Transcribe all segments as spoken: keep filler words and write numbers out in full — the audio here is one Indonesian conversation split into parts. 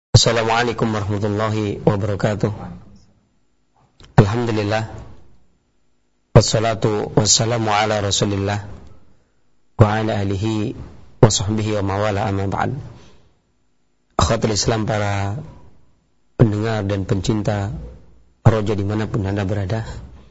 Assalamualaikum warahmatullahi wabarakatuh. Alhamdulillah, wassalatu wassalamu ala rasulillah wa ala alihi wa sahbihi wa mawala amma ba'd. Akhwatul Islam, para pendengar dan pencinta roja dimanapun Anda berada,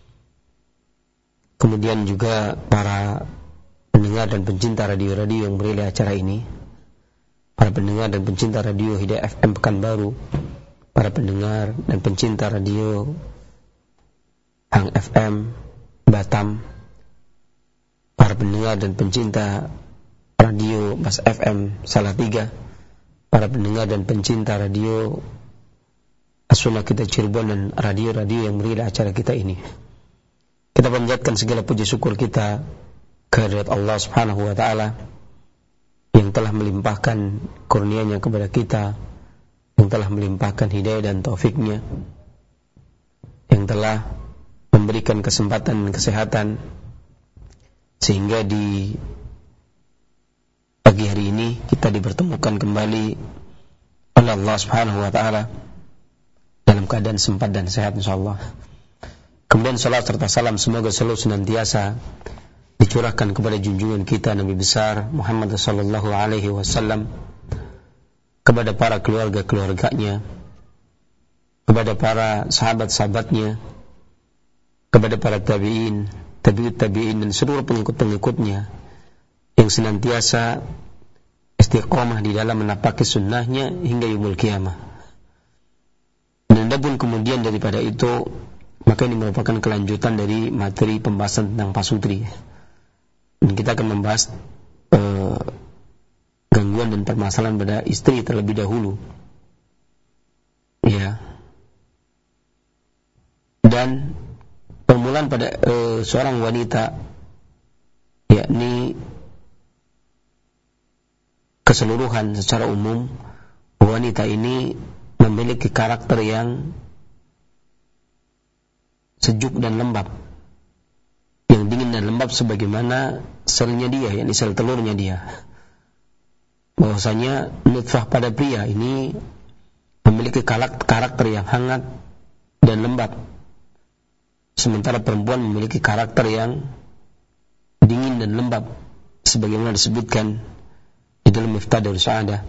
kemudian juga para pendengar dan pencinta radio-radio yang merilai acara ini, para pendengar dan pencinta radio Hidayah F M Pekanbaru, para pendengar dan pencinta radio Hang F M Batam, para pendengar dan pencinta radio Bas F M Salatiga, para pendengar dan pencinta radio As-Sunnah kita Cirebon, dan radio-radio yang merilai acara kita ini. Kita panjatkan segala puji syukur kita kehadirat Allah Subhanahu wa taala yang telah melimpahkan kurnia-Nya kepada kita, yang telah melimpahkan hidayah dan taufiknya, yang telah memberikan kesempatan dan kesehatan sehingga di pagi hari ini kita dipertemukan kembali oleh Allah Subhanahu wa taala dalam keadaan sempat dan sehat insyaallah. Kemudian salat serta salam semoga selalu senantiasa dicurahkan kepada junjungan kita Nabi besar Muhammad sallallahu alaihi wasallam, kepada para keluarga-keluarganya, kepada para sahabat-sahabatnya, kepada para tabi'in, tabi'ut tabi'in, dan seluruh pengikut-pengikutnya yang senantiasa istiqamah di dalam menapaki sunnahnya hingga yaumul qiyamah. Dan adapun kemudian daripada itu, maka ini merupakan kelanjutan dari materi pembahasan tentang pasutri. Dan kita akan membahas uh, gangguan dan permasalahan pada istri terlebih dahulu. Ya. Dan permulaan pada uh, seorang wanita, yakni keseluruhan secara umum, wanita ini memiliki karakter yang sejuk dan lembab, yang dingin dan lembab sebagaimana selnya dia, yakni sel telurnya dia. Bahwasanya nutfah pada pria ini memiliki karakter yang hangat dan lembab, sementara perempuan memiliki karakter yang dingin dan lembab sebagaimana disebutkan di dalam Miftah Darus Sa'adah.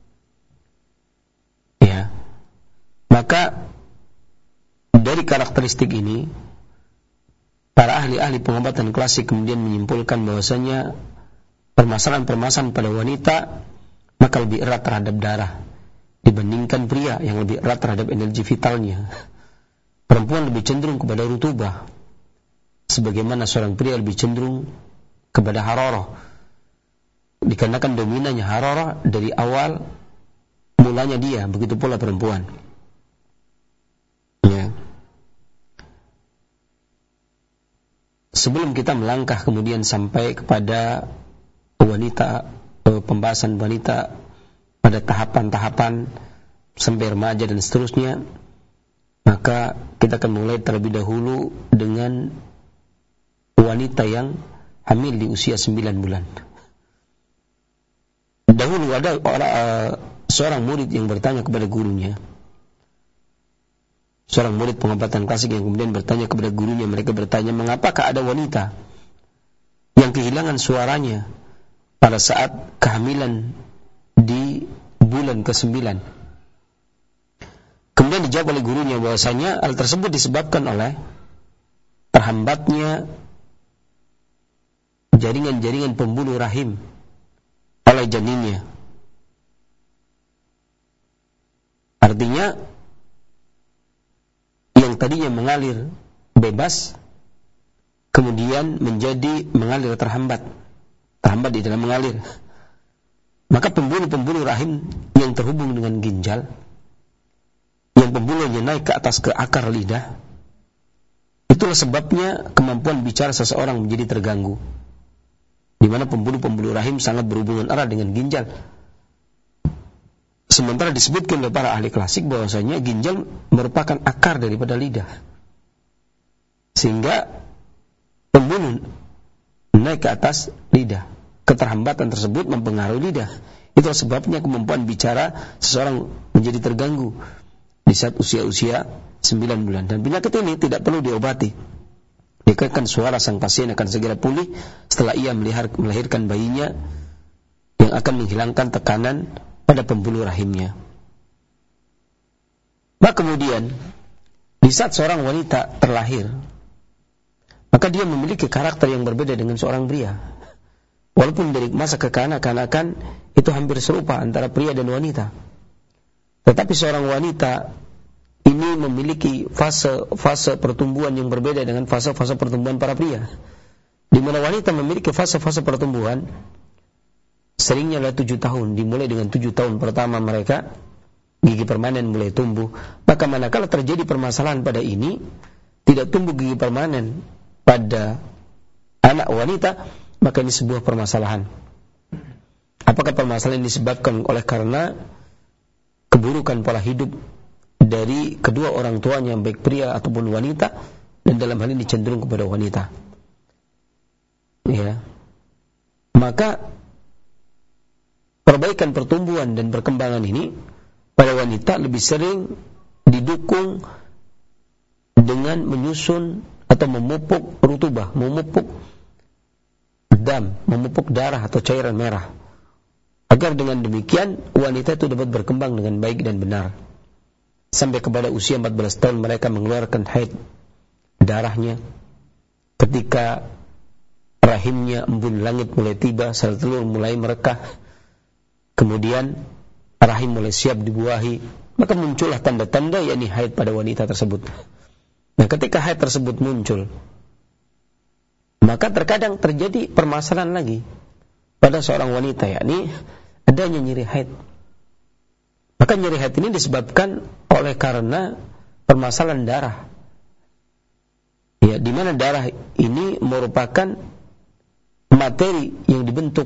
Ya. Maka dari karakteristik ini, para ahli-ahli pengobatan klasik kemudian menyimpulkan bahwasanya permasalahan-permasalahan pada wanita maka lebih erat terhadap darah dibandingkan pria yang lebih erat terhadap energi vitalnya. Perempuan lebih cenderung kepada rutubah, sebagaimana seorang pria lebih cenderung kepada hararah. Dikarenakan dominannya hararah dari awal mulanya dia, begitu pula perempuan. Ya. Sebelum kita melangkah kemudian sampai kepada wanita, pembahasan wanita pada tahapan-tahapan sampai remaja dan seterusnya, maka kita akan mulai terlebih dahulu dengan wanita yang hamil di usia sembilan bulan. Dahulu ada orang, uh, seorang murid yang bertanya kepada gurunya, seorang murid pengobatan klasik yang kemudian bertanya kepada gurunya. Mereka bertanya, mengapakah ada wanita yang kehilangan suaranya pada saat kehamilan di bulan kesembilan? Kemudian dijawab oleh gurunya bahwasanya hal tersebut disebabkan oleh terhambatnya jaringan-jaringan pembuluh rahim oleh janinnya. Artinya yang tadinya mengalir bebas kemudian menjadi mengalir terhambat, terhambat di dalam mengalir. Maka pembuluh-pembuluh rahim yang terhubung dengan ginjal, yang pembuluhnya naik ke atas ke akar lidah, itulah sebabnya kemampuan bicara seseorang menjadi terganggu, di mana pembuluh-pembuluh rahim sangat berhubungan erat dengan ginjal. Sementara disebutkan oleh para ahli klasik bahwasanya ginjal merupakan akar daripada lidah, sehingga pembuluh naik ke atas lidah. Keterhambatan tersebut mempengaruhi lidah. Itulah sebabnya kemampuan bicara seseorang menjadi terganggu di saat usia-usia sembilan bulan. Dan penyakit ini tidak perlu diobati. Dikarenakan suara sang pasien akan segera pulih setelah ia melahirkan bayinya yang akan menghilangkan tekanan pada pembuluh rahimnya. Maka kemudian di saat seorang wanita terlahir, maka dia memiliki karakter yang berbeda dengan seorang pria. Walaupun dari masa kekanak-kanakan itu hampir serupa antara pria dan wanita. Tetapi seorang wanita ini memiliki fase-fase pertumbuhan yang berbeda dengan fase-fase pertumbuhan para pria. Di mana wanita memiliki fase-fase pertumbuhan seringnya adalah tujuh tahun. Dimulai dengan tujuh tahun pertama mereka gigi permanen mulai tumbuh. Maka manakala terjadi permasalahan pada ini, tidak tumbuh gigi permanen pada anak wanita, maka ini sebuah permasalahan. Apakah permasalahan ini disebabkan oleh karena keburukan pola hidup dari kedua orang tuanya, baik pria ataupun wanita, dan dalam hal ini cenderung kepada wanita. Ya. Maka perbaikan pertumbuhan dan perkembangan ini pada wanita lebih sering didukung dengan menyusun atau memupuk rutubah, memupuk dam, memupuk darah atau cairan merah. Agar dengan demikian wanita itu dapat berkembang dengan baik dan benar. Sampai kepada usia empat belas tahun mereka mengeluarkan haid darahnya. Ketika rahimnya embun langit mulai tiba, sel telur mulai merekah, kemudian rahim mulai siap dibuahi, maka muncullah tanda-tanda yakni haid pada wanita tersebut. Nah, ketika haid tersebut muncul, maka terkadang terjadi permasalahan lagi pada seorang wanita, yakni adanya nyeri haid. Maka nyeri haid ini disebabkan oleh karena permasalahan darah. Ya, di mana darah ini merupakan materi yang dibentuk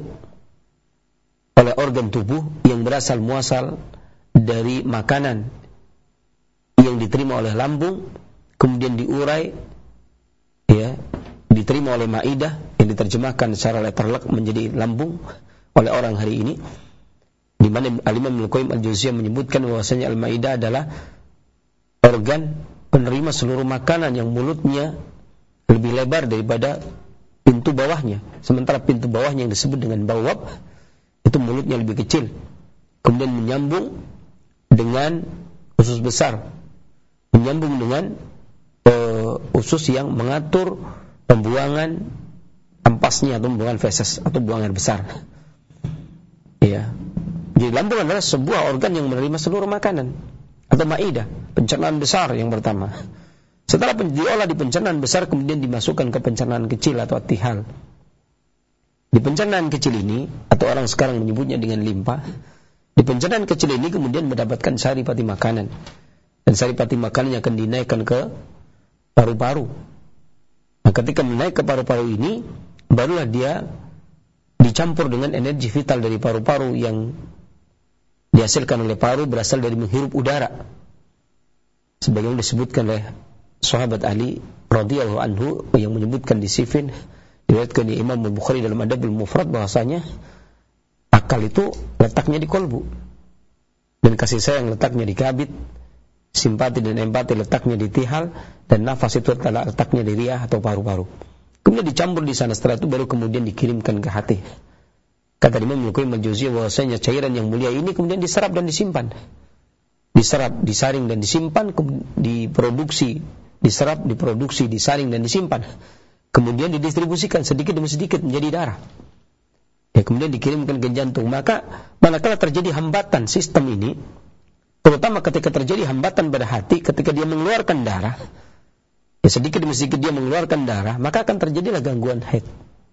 oleh organ tubuh yang berasal muasal dari makanan yang diterima oleh lambung, kemudian diurai, ya, diterima oleh maidah yang diterjemahkan secara letterlek menjadi lambung oleh orang hari ini. Di mana Al-Imam Ibnu Qayyim Al-Jauziyah menyebutkan bahwasanya al-maidah adalah organ penerima seluruh makanan yang mulutnya lebih lebar daripada pintu bawahnya. Sementara pintu bawahnya yang disebut dengan bawab itu mulutnya lebih kecil. Kemudian menyambung dengan usus besar, menyambung dengan uh, usus yang mengatur pembuangan ampasnya atau pembuangan feses atau buang air besar. Ya. Jadi lambung adalah sebuah organ yang menerima seluruh makanan atau maidah, pencernaan besar yang pertama. Setelah diolah di pencernaan besar, kemudian dimasukkan ke pencernaan kecil atau tihal. Di pencernaan kecil ini, atau orang sekarang menyebutnya dengan limpa, di pencernaan kecil ini kemudian mendapatkan saripati makanan, dan saripati makanannya akan dinaikkan ke paru-paru. Nah, ketika menaik ke paru-paru ini, barulah dia dicampur dengan energi vital dari paru-paru yang dihasilkan oleh paru berasal dari menghirup udara. Sebagaimana disebutkan oleh sahabat Ali radhiyallahu anhu yang menyebutkan di Sifin, diriwayatkan di Imam Bukhari dalam Adabul Mufrad, bahwasanya akal itu letaknya di kolbu, dan kasih sayang letaknya di kabid, simpati dan empati letaknya di tihal, dan nafas itu letaknya di riyah atau paru-paru. Kemudian dicampur di sana, setelah itu baru kemudian dikirimkan ke hati. Kata Imam Ibnu Qayyim Al-Jauziyah bahwasanya cairan yang mulia ini kemudian diserap dan disimpan. Diserap, disaring dan disimpan, diproduksi, diserap, diproduksi, disaring dan disimpan. Kemudian didistribusikan sedikit demi sedikit menjadi darah. Ya, kemudian dikirimkan ke jantung. Maka manakala terjadi hambatan sistem ini, terutama ketika terjadi hambatan pada hati, ketika dia mengeluarkan darah, ya sedikit demi sedikit dia mengeluarkan darah, maka akan terjadilah gangguan haid.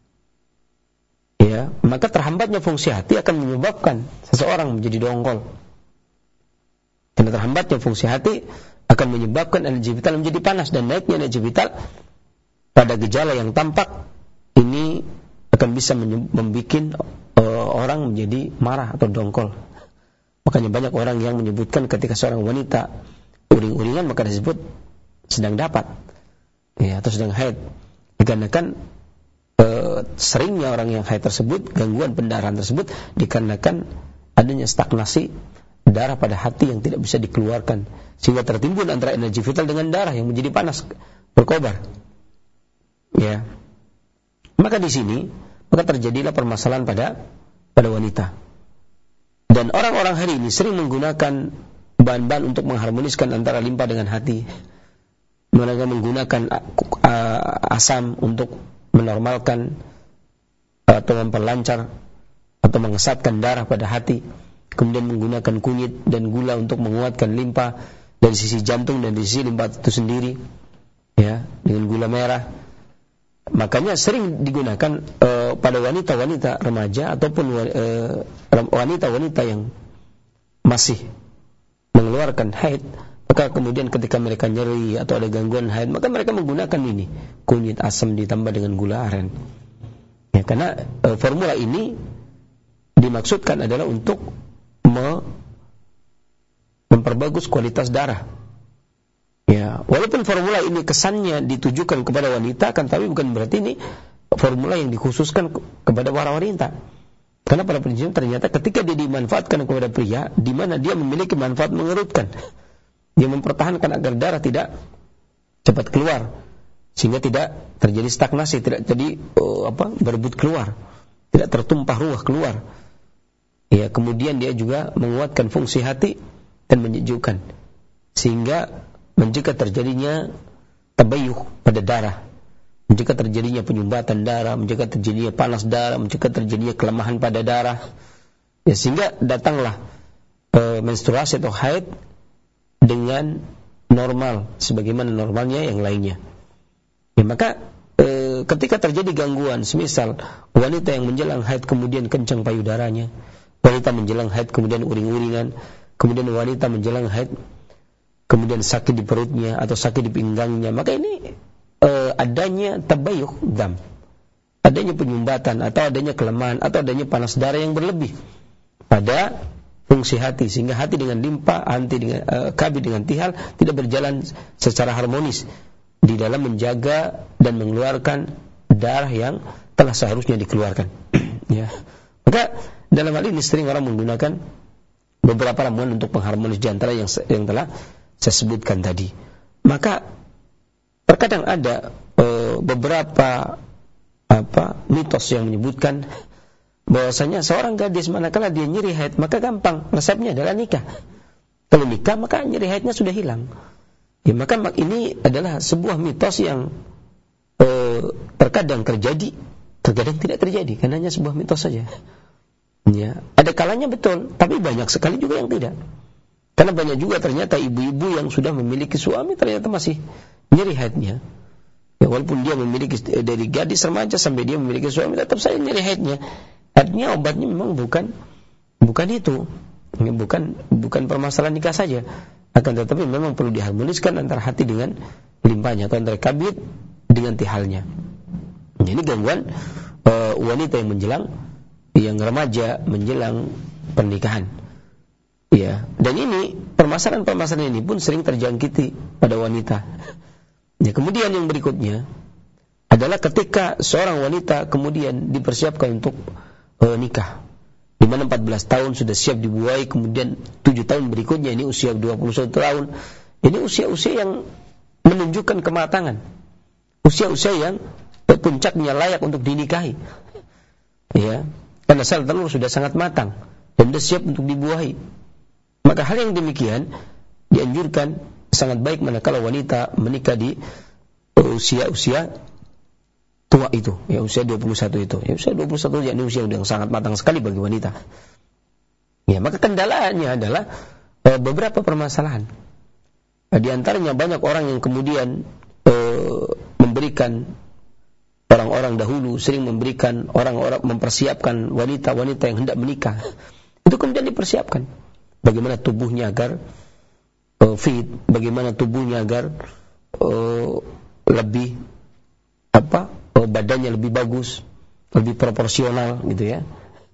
Ya, maka terhambatnya fungsi hati akan menyebabkan seseorang menjadi dongkol. Karena terhambatnya fungsi hati akan menyebabkan energi vital menjadi panas, dan naiknya energi vital pada gejala yang tampak ini akan bisa membuat uh, orang menjadi marah atau dongkol. Makanya banyak orang yang menyebutkan ketika seorang wanita uring-uringan maka disebut sedang dapat, ya, atau sedang haid. Dikarenakan e, seringnya orang yang haid tersebut, gangguan pendarahan tersebut dikarenakan adanya stagnasi darah pada hati yang tidak bisa dikeluarkan, sehingga tertimbun antara energi vital dengan darah yang menjadi panas, berkobar. Ya. Maka di sini maka terjadilah permasalahan pada pada wanita. Dan orang-orang hari ini sering menggunakan bahan-bahan untuk mengharmoniskan antara limpa dengan hati. Mereka menggunakan asam untuk menormalkan atau memperlancar atau mengesatkan darah pada hati. Kemudian menggunakan kunyit dan gula untuk menguatkan limpa dari sisi jantung dan dari sisi limpa itu sendiri, ya, dengan gula merah. Makanya sering digunakan uh, pada wanita-wanita remaja ataupun uh, wanita-wanita yang masih mengeluarkan haid. Maka kemudian ketika mereka nyeri atau ada gangguan haid, maka mereka menggunakan ini, kunyit asam ditambah dengan gula aren. Ya, karena uh, formula ini dimaksudkan adalah untuk memperbagus kualitas darah. Ya, walaupun formula ini kesannya ditujukan kepada wanita, kan tapi bukan berarti ini formula yang dikhususkan kepada para wanita. Karena pada prinsipnya ternyata ketika dia dimanfaatkan kepada pria, di mana dia memiliki manfaat mengerutkan, dia mempertahankan agar darah tidak cepat keluar, sehingga tidak terjadi stagnasi, tidak jadi oh, apa berebut keluar, tidak tertumpah ruah keluar. Ya, kemudian dia juga menguatkan fungsi hati dan menyejukkan, sehingga mencegah terjadinya tabayyuh pada darah, mencegah terjadinya penyumbatan darah, mencegah terjadinya panas darah, mencegah terjadinya kelemahan pada darah. Ya, sehingga datanglah e, menstruasi atau haid dengan normal sebagaimana normalnya yang lainnya. Ya, maka e, ketika terjadi gangguan, semisal wanita yang menjelang haid kemudian kencang payudaranya, wanita menjelang haid kemudian uring-uringan, kemudian wanita menjelang haid kemudian sakit di perutnya atau sakit di pinggangnya, maka ini uh, adanya tabayyuh dam, adanya penyumbatan atau adanya kelemahan atau adanya panas darah yang berlebih pada fungsi hati, sehingga hati dengan limpa, hati dengan uh, kabid dengan tihal tidak berjalan secara harmonis di dalam menjaga dan mengeluarkan darah yang telah seharusnya dikeluarkan. Ya. Maka dalam hal ini sering orang menggunakan beberapa ramuan untuk pengharmonis di antara yang yang telah saya sebutkan tadi. Maka terkadang ada e, beberapa apa mitos yang menyebutkan bahwasanya seorang gadis manakala dia nyeri haid maka gampang, resepnya adalah nikah. Kalau nikah maka nyeri haidnya sudah hilang. Ya, maka ini adalah sebuah mitos yang e, terkadang terjadi, terkadang tidak terjadi, karena hanya sebuah mitos saja. Ya, ada kalanya betul, tapi banyak sekali juga yang tidak. Karena banyak juga ternyata ibu-ibu yang sudah memiliki suami ternyata masih nyeri haidnya. Ya, walaupun dia memiliki dari gadis remaja sampai dia memiliki suami, tetap saja nyeri haidnya. Artinya obatnya memang bukan bukan itu, ya, bukan bukan permasalahan nikah saja. Akan tetapi memang perlu diharmoniskan antara hati dengan limpanya atau antara kabid dengan tihalnya. Ini gangguan uh, wanita yang menjelang, yang remaja menjelang pernikahan. Ya, dan ini permasalahan-permasalahan ini pun sering terjangkiti pada wanita. Ya, kemudian yang berikutnya adalah ketika seorang wanita kemudian dipersiapkan untuk uh, nikah, di mana empat belas tahun sudah siap dibuai, kemudian tujuh tahun berikutnya ini usia dua puluh satu tahun. Ini usia-usia yang menunjukkan kematangan. Usia-usia yang puncaknya layak untuk dinikahi. Ya, karena sel telur sudah sangat matang dan sudah siap untuk dibuahi. Maka hal yang demikian dianjurkan sangat baik manakala wanita menikah di usia-usia tua itu, ya usia dua puluh satu itu. Ya usia dua puluh satu yakni usia yang sangat matang sekali bagi wanita. Ya, maka kendalanya adalah e, beberapa permasalahan. E, di antaranya banyak orang yang kemudian e, memberikan orang-orang dahulu sering memberikan orang-orang mempersiapkan wanita-wanita yang hendak menikah. Itu kemudian dipersiapkan. Bagaimana tubuhnya agar uh, fit, bagaimana tubuhnya agar uh, lebih apa, uh, badannya lebih bagus, lebih proporsional gitu ya.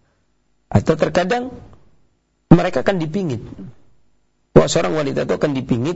Atau terkadang mereka akan dipingit. Wah, seorang wanita itu akan dipingit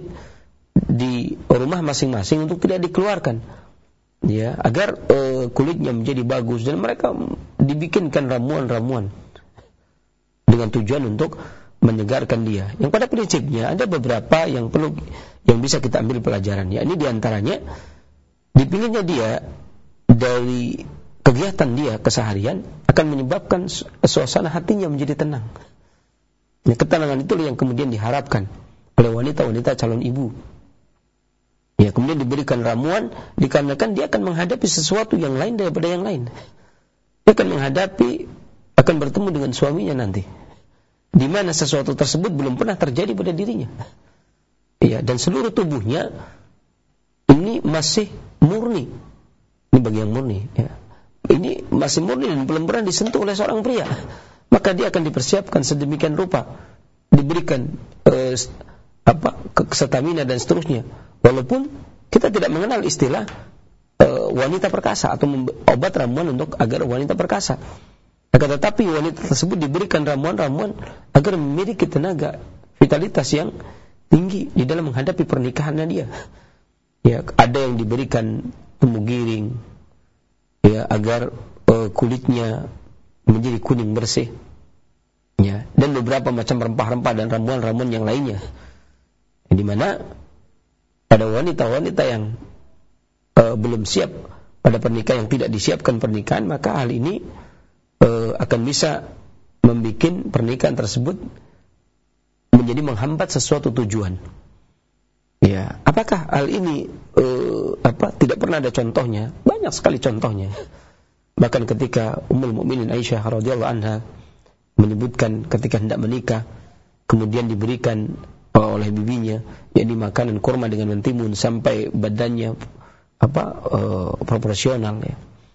di rumah masing-masing untuk tidak dikeluarkan. Ya, agar uh, kulitnya menjadi bagus, dan mereka dibikinkan ramuan-ramuan. dengan tujuan untuk menyegarkan dia. Yang pada prinsipnya ada beberapa yang perlu yang bisa kita ambil pelajaran. Ya, ini diantaranya dipilihnya dia dari kegiatan dia keseharian akan menyebabkan suasana hatinya menjadi tenang. Ya, ketenangan itu yang kemudian diharapkan oleh wanita-wanita calon ibu. Ya, kemudian diberikan ramuan dikarenakan dia akan menghadapi sesuatu yang lain daripada yang lain. Dia akan menghadapi, akan bertemu dengan suaminya nanti, di mana sesuatu tersebut belum pernah terjadi pada dirinya. Ya, dan seluruh tubuhnya ini masih murni. Ini bagi yang murni. Ya. Ini masih murni dan belum pernah disentuh oleh seorang pria. Maka dia akan dipersiapkan sedemikian rupa, diberikan eh, apa stamina dan seterusnya. Walaupun kita tidak mengenal istilah uh, wanita perkasa atau obat ramuan untuk agar wanita perkasa. Akan tetapi wanita tersebut diberikan ramuan-ramuan agar memiliki tenaga, vitalitas yang tinggi di dalam menghadapi pernikahannya dia. Ya, ada yang diberikan temu giring, ya, agar uh, kulitnya menjadi kuning bersih. Ya, dan beberapa macam rempah-rempah dan ramuan-ramuan yang lainnya. Di mana pada wanita-wanita yang uh, belum siap pada pernikahan, yang tidak disiapkan pernikahan, maka hal ini uh, akan bisa membuat pernikahan tersebut menjadi menghambat sesuatu tujuan. Ya, apakah hal ini uh, apa tidak pernah ada contohnya? Banyak sekali contohnya. Bahkan ketika Ummul Mukminin Aisyah radhiyallahu anha menyebutkan ketika hendak menikah, kemudian diberikan oleh bibinya, yakni makanan kurma dengan mentimun sampai badannya apa uh, proporsional, ya,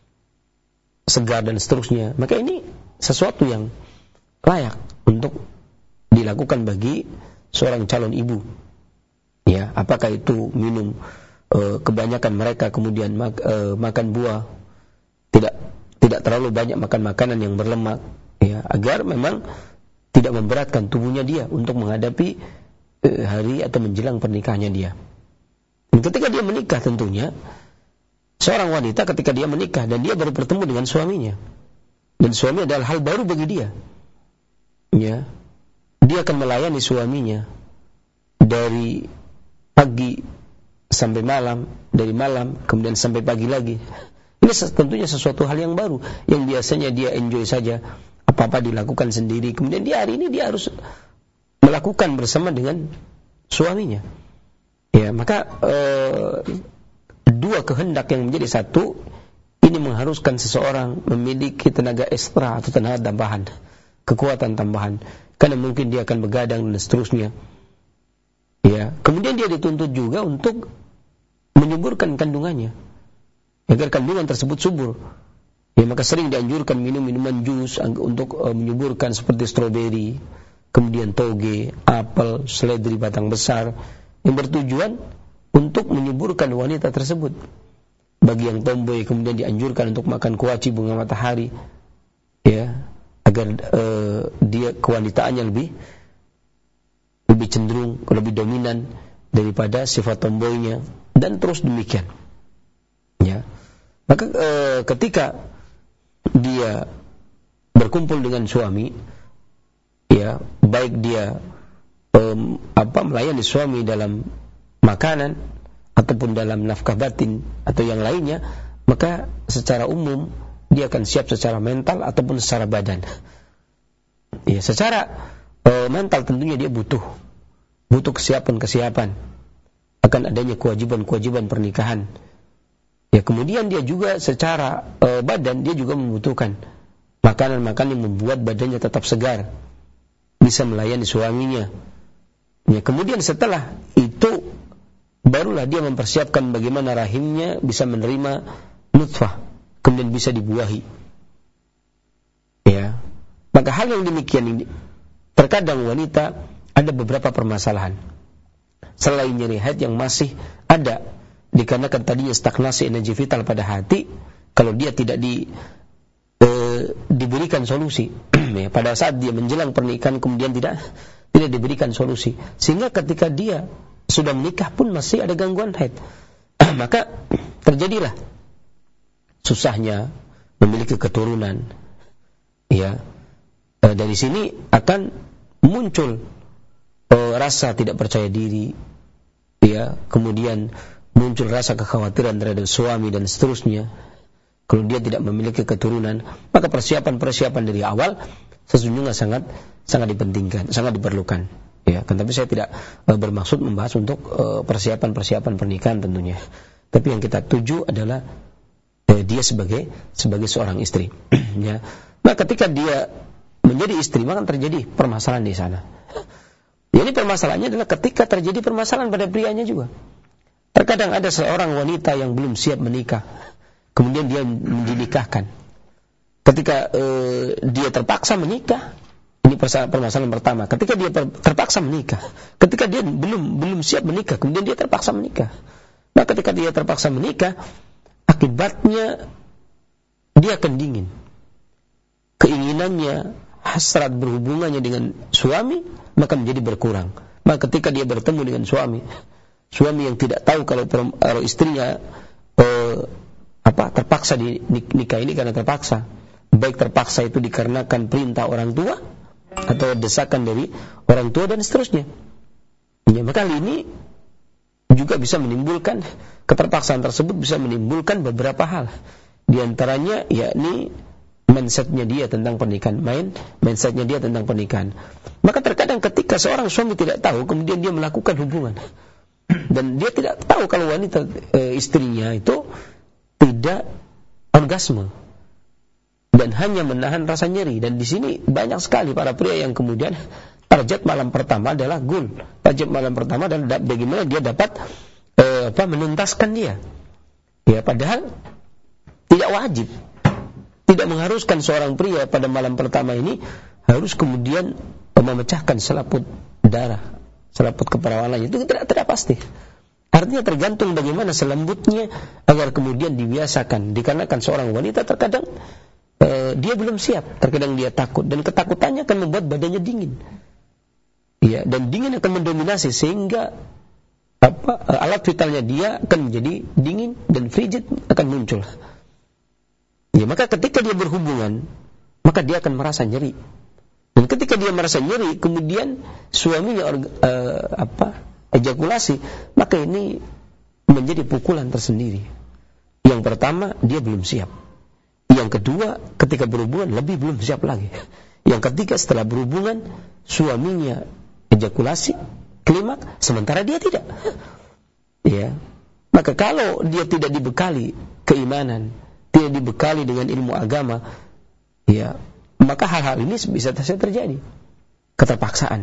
segar dan seterusnya. Maka ini sesuatu yang layak untuk dilakukan bagi seorang calon ibu. Ya, apakah itu minum uh, kebanyakan mereka kemudian mak, uh, makan buah, tidak tidak terlalu banyak makan makanan yang berlemak, ya, agar memang tidak memberatkan tubuhnya dia untuk menghadapi hari atau menjelang pernikahannya dia. Dan ketika dia menikah tentunya, seorang wanita ketika dia menikah dan dia baru bertemu dengan suaminya, dan suami adalah hal baru bagi dia, ya, dia akan melayani suaminya dari pagi sampai malam, dari malam kemudian sampai pagi lagi. Ini tentunya sesuatu hal yang baru, yang biasanya dia enjoy saja, apa-apa dilakukan sendiri, kemudian dia hari ini dia harus melakukan bersama dengan suaminya. Ya, maka eh, dua kehendak yang menjadi satu ini mengharuskan seseorang memiliki tenaga ekstra atau tenaga tambahan, kekuatan tambahan, karena mungkin dia akan begadang dan seterusnya. Ya, kemudian dia dituntut juga untuk menyuburkan kandungannya, agar kandungan tersebut subur. Ya, maka sering dianjurkan minum minuman jus untuk uh, menyuburkan seperti stroberi, kemudian toge, apel, seledri batang besar, yang bertujuan untuk menyuburkan wanita tersebut. Bagi yang tomboy kemudian dianjurkan untuk makan kuaci bunga matahari, ya, agar uh, dia kewanitaannya lebih lebih cenderung, lebih dominan daripada sifat tomboynya, dan terus demikian. Ya, maka uh, ketika dia berkumpul dengan suami, ya, baik dia um, apa melayani suami dalam makanan ataupun dalam nafkah batin atau yang lainnya, maka secara umum dia akan siap secara mental ataupun secara badan. Ya, secara uh, mental tentunya dia butuh butuh kesiapan-kesiapan akan adanya kewajiban-kewajiban pernikahan. Ya, kemudian dia juga secara uh, badan dia juga membutuhkan makanan-makanan yang membuat badannya tetap segar, bisa melayani suaminya. Ya, kemudian setelah itu barulah dia mempersiapkan bagaimana rahimnya bisa menerima nutfah, kemudian bisa dibuahi. Ya, maka hal yang demikian ini terkadang wanita ada beberapa permasalahan selain nyeri haid yang masih ada dikarenakan tadinya stagnasi energi vital pada hati. Kalau dia tidak di e, diberikan solusi ya, pada saat dia menjelang pernikahan kemudian tidak tidak diberikan solusi, sehingga ketika dia sudah menikah pun masih ada gangguan haid, maka terjadilah susahnya memiliki keturunan, ya, E, dari sini akan muncul e, rasa tidak percaya diri, ya, kemudian muncul rasa kekhawatiran terhadap suami dan seterusnya. Kalau dia tidak memiliki keturunan, maka persiapan-persiapan dari awal sesungguhnya sangat sangat dipentingkan, sangat diperlukan. Ya, kan tapi saya tidak e, bermaksud membahas untuk e, persiapan-persiapan pernikahan tentunya. Tapi yang kita tuju adalah e, dia sebagai sebagai seorang istri. Ya. Nah, ketika dia menjadi istri, maka terjadi permasalahan di sana. Jadi permasalahannya adalah ketika terjadi permasalahan pada prianya juga. Terkadang ada seorang wanita yang belum siap menikah, kemudian dia dinikahkan. Ketika e, dia terpaksa menikah, ini permasalahan pertama. Ketika dia terpaksa menikah, ketika dia belum belum siap menikah, kemudian dia terpaksa menikah. Nah, ketika dia terpaksa menikah, akibatnya dia akan dingin. Keinginannya, hasrat berhubungannya dengan suami maka menjadi berkurang. Maka ketika dia bertemu dengan suami, suami yang tidak tahu kalau, kalau istrinya eh, apa terpaksa di nikah ini karena terpaksa, baik terpaksa itu dikarenakan perintah orang tua atau desakan dari orang tua dan seterusnya. Ya, maka hal ini juga bisa menimbulkan, keterpaksaan tersebut bisa menimbulkan beberapa hal. Di antaranya yakni mindsetnya dia tentang pernikahan, main mindsetnya dia tentang pernikahan. Maka terkadang ketika seorang suami tidak tahu, kemudian dia melakukan hubungan, dan dia tidak tahu kalau wanita e, istrinya itu tidak orgasme dan hanya menahan rasa nyeri. Dan di sini banyak sekali para pria yang kemudian target malam pertama adalah gul. Target malam pertama adalah bagaimana dia dapat e, apa menuntaskan dia. Ya, padahal tidak wajib, tidak mengharuskan seorang pria pada malam pertama ini harus kemudian memecahkan selaput darah, selaput keperawanannya. Itu tidak, tidak pasti. Artinya tergantung bagaimana selembutnya agar kemudian dibiasakan. Dikarenakan seorang wanita terkadang e, dia belum siap, terkadang dia takut, dan ketakutannya akan membuat badannya dingin. Ya, dan dingin akan mendominasi sehingga apa alat vitalnya dia akan menjadi dingin dan frigid akan muncul. Ya, maka ketika dia berhubungan, maka dia akan merasa nyeri. Dan ketika dia merasa nyeri, kemudian suaminya uh, apa ejakulasi, maka ini menjadi pukulan tersendiri. Yang pertama, dia belum siap. Yang kedua, ketika berhubungan lebih belum siap lagi. Yang ketiga, setelah berhubungan, suaminya ejakulasi, klimak, sementara dia tidak. Ya, maka kalau dia tidak dibekali keimanan, tidak dibekali dengan ilmu agama, ya, maka hal-hal ini bisa terjadi. Keterpaksaan.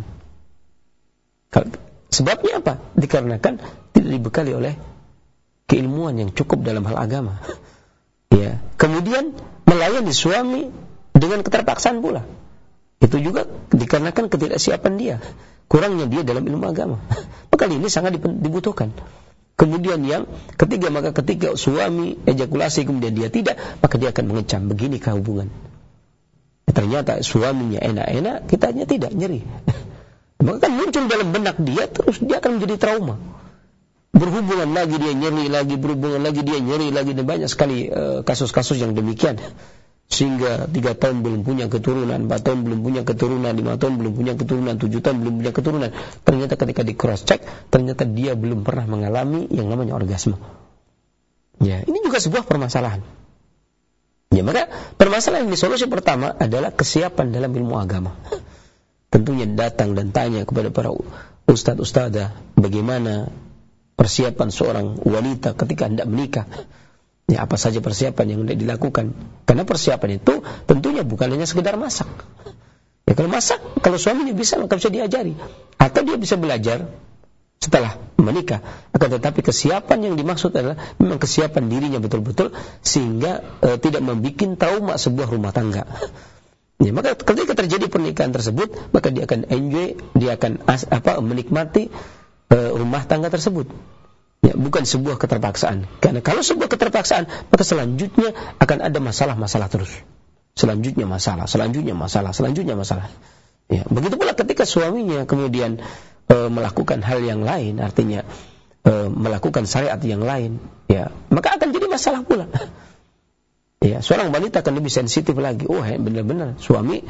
Sebabnya apa? Dikarenakan tidak dibekali oleh keilmuan yang cukup dalam hal agama. Ya, kemudian melayani suami dengan keterpaksaan pula. Itu juga dikarenakan ketidaksiapan dia, kurangnya dia dalam ilmu agama. Maka ini sangat dibutuhkan. Kemudian yang ketiga, maka ketika suami ejakulasi kemudian dia tidak, maka dia akan mengecam, beginikah hubungan? Ternyata suaminya enak-enak, kitanya tidak, nyeri. Maka kan muncul dalam benak dia, terus dia akan menjadi trauma. Berhubungan lagi dia nyeri lagi, berhubungan lagi dia nyeri lagi, dan banyak sekali uh, kasus-kasus yang demikian. Sehingga tiga tahun belum punya keturunan, empat tahun belum punya keturunan, lima tahun belum punya keturunan, tujuh tahun belum punya keturunan. Ternyata ketika di cross check, ternyata dia belum pernah mengalami yang namanya orgasme. Ya, ini juga sebuah permasalahan. Ya, maka permasalahan ini, solusi pertama adalah kesiapan dalam ilmu agama. Tentunya datang dan tanya kepada para ustadz-ustadzah bagaimana persiapan seorang wanita ketika hendak menikah. Ya, apa saja persiapan yang hendak dilakukan. Karena persiapan itu tentunya bukan hanya sekedar masak. Ya, kalau masak, kalau suaminya bisa, maka bisa diajari. Atau dia bisa belajar setelah menikah. Akan tetapi kesiapan yang dimaksud adalah memang kesiapan dirinya betul-betul, sehingga e, tidak membuat trauma sebuah rumah tangga. Ya, maka ketika terjadi pernikahan tersebut, maka dia akan enjoy, dia akan as, apa menikmati e, rumah tangga tersebut. Ya, bukan sebuah keterpaksaan. Karena kalau sebuah keterpaksaan, maka selanjutnya akan ada masalah-masalah terus. Selanjutnya masalah, selanjutnya masalah, selanjutnya masalah. Ya, begitu pula ketika suaminya kemudian e, melakukan hal yang lain, artinya e, melakukan syariat yang lain, ya, maka akan jadi masalah pula. Ya, seorang wanita akan lebih sensitif lagi. Oh, benar-benar suami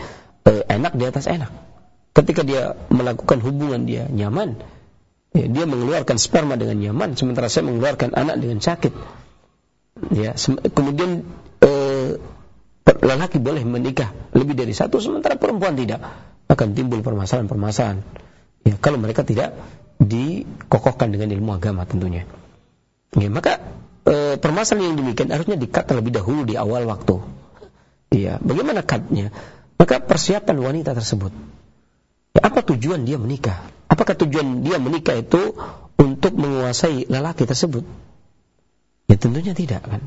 eh, enak di atas enak. Ketika dia melakukan hubungan dia nyaman, ya, dia mengeluarkan sperma dengan nyaman, sementara saya mengeluarkan anak dengan sakit. Ya, sem- kemudian eh, lelaki boleh menikah lebih dari satu, sementara perempuan tidak, akan timbul permasalahan-permasalahan. Ya, kalau mereka tidak dikokohkan dengan ilmu agama tentunya. Ya, maka e, permasalahan yang demikian harusnya di-cut terlebih dahulu di awal waktu. Iya, bagaimana cut-nya? Maka persiapan wanita tersebut. Ya, apa tujuan dia menikah? Apakah tujuan dia menikah itu untuk menguasai lelaki tersebut? Ya tentunya tidak kan.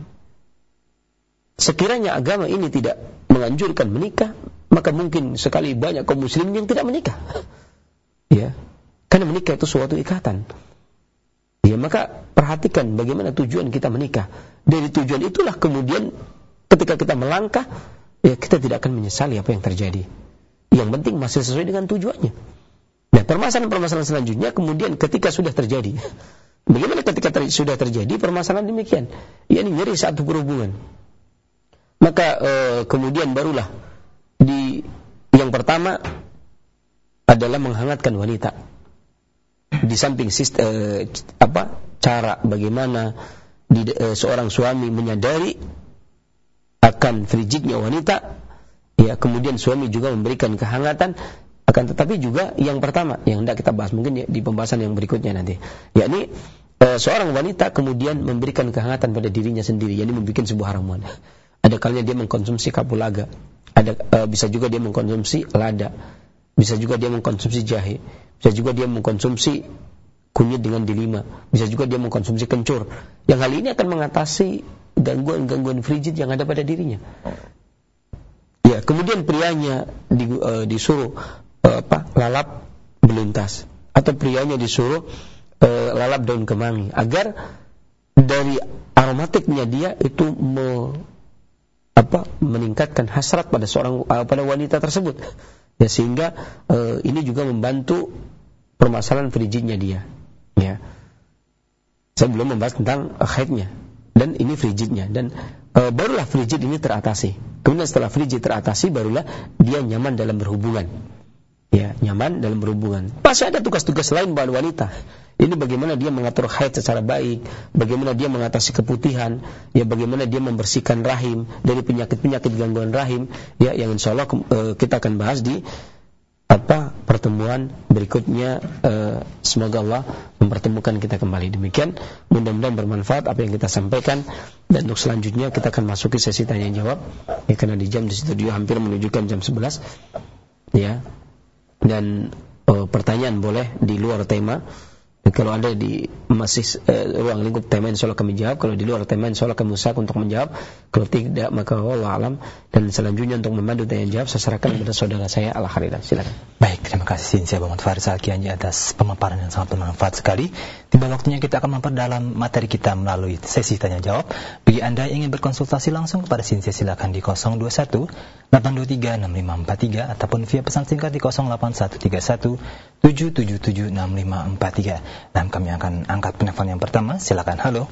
Sekiranya agama ini tidak menganjurkan menikah, maka mungkin sekali banyak kaum muslimin yang tidak menikah. Ya, karena menikah itu suatu ikatan. Ya, maka perhatikan bagaimana tujuan kita menikah. Dari tujuan itulah kemudian ketika kita melangkah, ya kita tidak akan menyesali apa yang terjadi. Yang penting masih sesuai dengan tujuannya. Nah, permasalahan-permasalahan selanjutnya kemudian ketika sudah terjadi. Bagaimana ketika ter- sudah terjadi permasalahan demikian? Ya, ini nyeri satu berhubungan. Maka eh, kemudian barulah di yang pertama adalah menghangatkan wanita. Di samping sistem, eh, apa cara bagaimana di, eh, seorang suami menyadari akan frigidnya wanita, ya kemudian suami juga memberikan kehangatan. Akan tetapi juga yang pertama yang hendak kita bahas mungkin ya, di pembahasan yang berikutnya nanti, yakni eh, seorang wanita kemudian memberikan kehangatan pada dirinya sendiri, yakni membuat sebuah ramuan. Ada kalanya dia mengkonsumsi kapulaga, ada e, bisa juga dia mengkonsumsi lada, bisa juga dia mengkonsumsi jahe, bisa juga dia mengkonsumsi kunyit dengan delima, bisa juga dia mengkonsumsi kencur. Yang hal ini akan mengatasi gangguan-gangguan frigid yang ada pada dirinya. Ya, kemudian prianya di, e, disuruh e, apa? lalap beluntas, atau prianya disuruh e, lalap daun kemangi, agar dari aromatiknya dia itu me, apa meningkatkan hasrat pada seorang uh, pada wanita tersebut, ya sehingga uh, ini juga membantu permasalahan frigidnya dia. Ya, saya belum membahas tentang uh, haidnya, dan ini frigidnya, dan uh, barulah frigid ini teratasi. Kemudian setelah frigid teratasi, barulah dia nyaman dalam berhubungan. Ya, nyaman dalam berhubungan. Pasti ada tugas-tugas lain pada wanita. Ini bagaimana dia mengatur haid secara baik, bagaimana dia mengatasi keputihan, ya bagaimana dia membersihkan rahim dari penyakit-penyakit gangguan rahim, ya yang insyaallah uh, kita akan bahas di apa pertemuan berikutnya. Uh, semoga Allah mempertemukan kita kembali. Demikian, mudah-mudahan bermanfaat apa yang kita sampaikan, dan untuk selanjutnya kita akan masuki sesi tanya jawab. Ya, karena di jam di studio hampir menunjukkan jam sebelas. Ya. Dan uh, pertanyaan boleh di luar tema. Kalau ada di masih uh, ruang lingkup tema, insyaallah kami jawab. Kalau di luar tema, insyaallah kami usahakan untuk menjawab. Kalau tidak, maka wallahu alam. Dan selanjutnya untuk memandu tanya jawab, saya serahkan kepada saudara saya Al-Haridan. Silakan. Baik, terima kasih Syekh Muhammad Faris Al-Kianji atas pemaparan yang sangat bermanfaat sekali. Tiba waktunya kita akan memperdalam materi kita melalui sesi tanya jawab. Bagi Anda yang ingin berkonsultasi langsung kepada Syekh, silakan di nol dua satu delapan dua tiga enam lima empat tiga ataupun via pesan singkat di nol delapan satu tiga satu tujuh tujuh tujuh enam lima empat tiga. Dan kami akan angkat penelpon yang pertama. Silakan. Halo.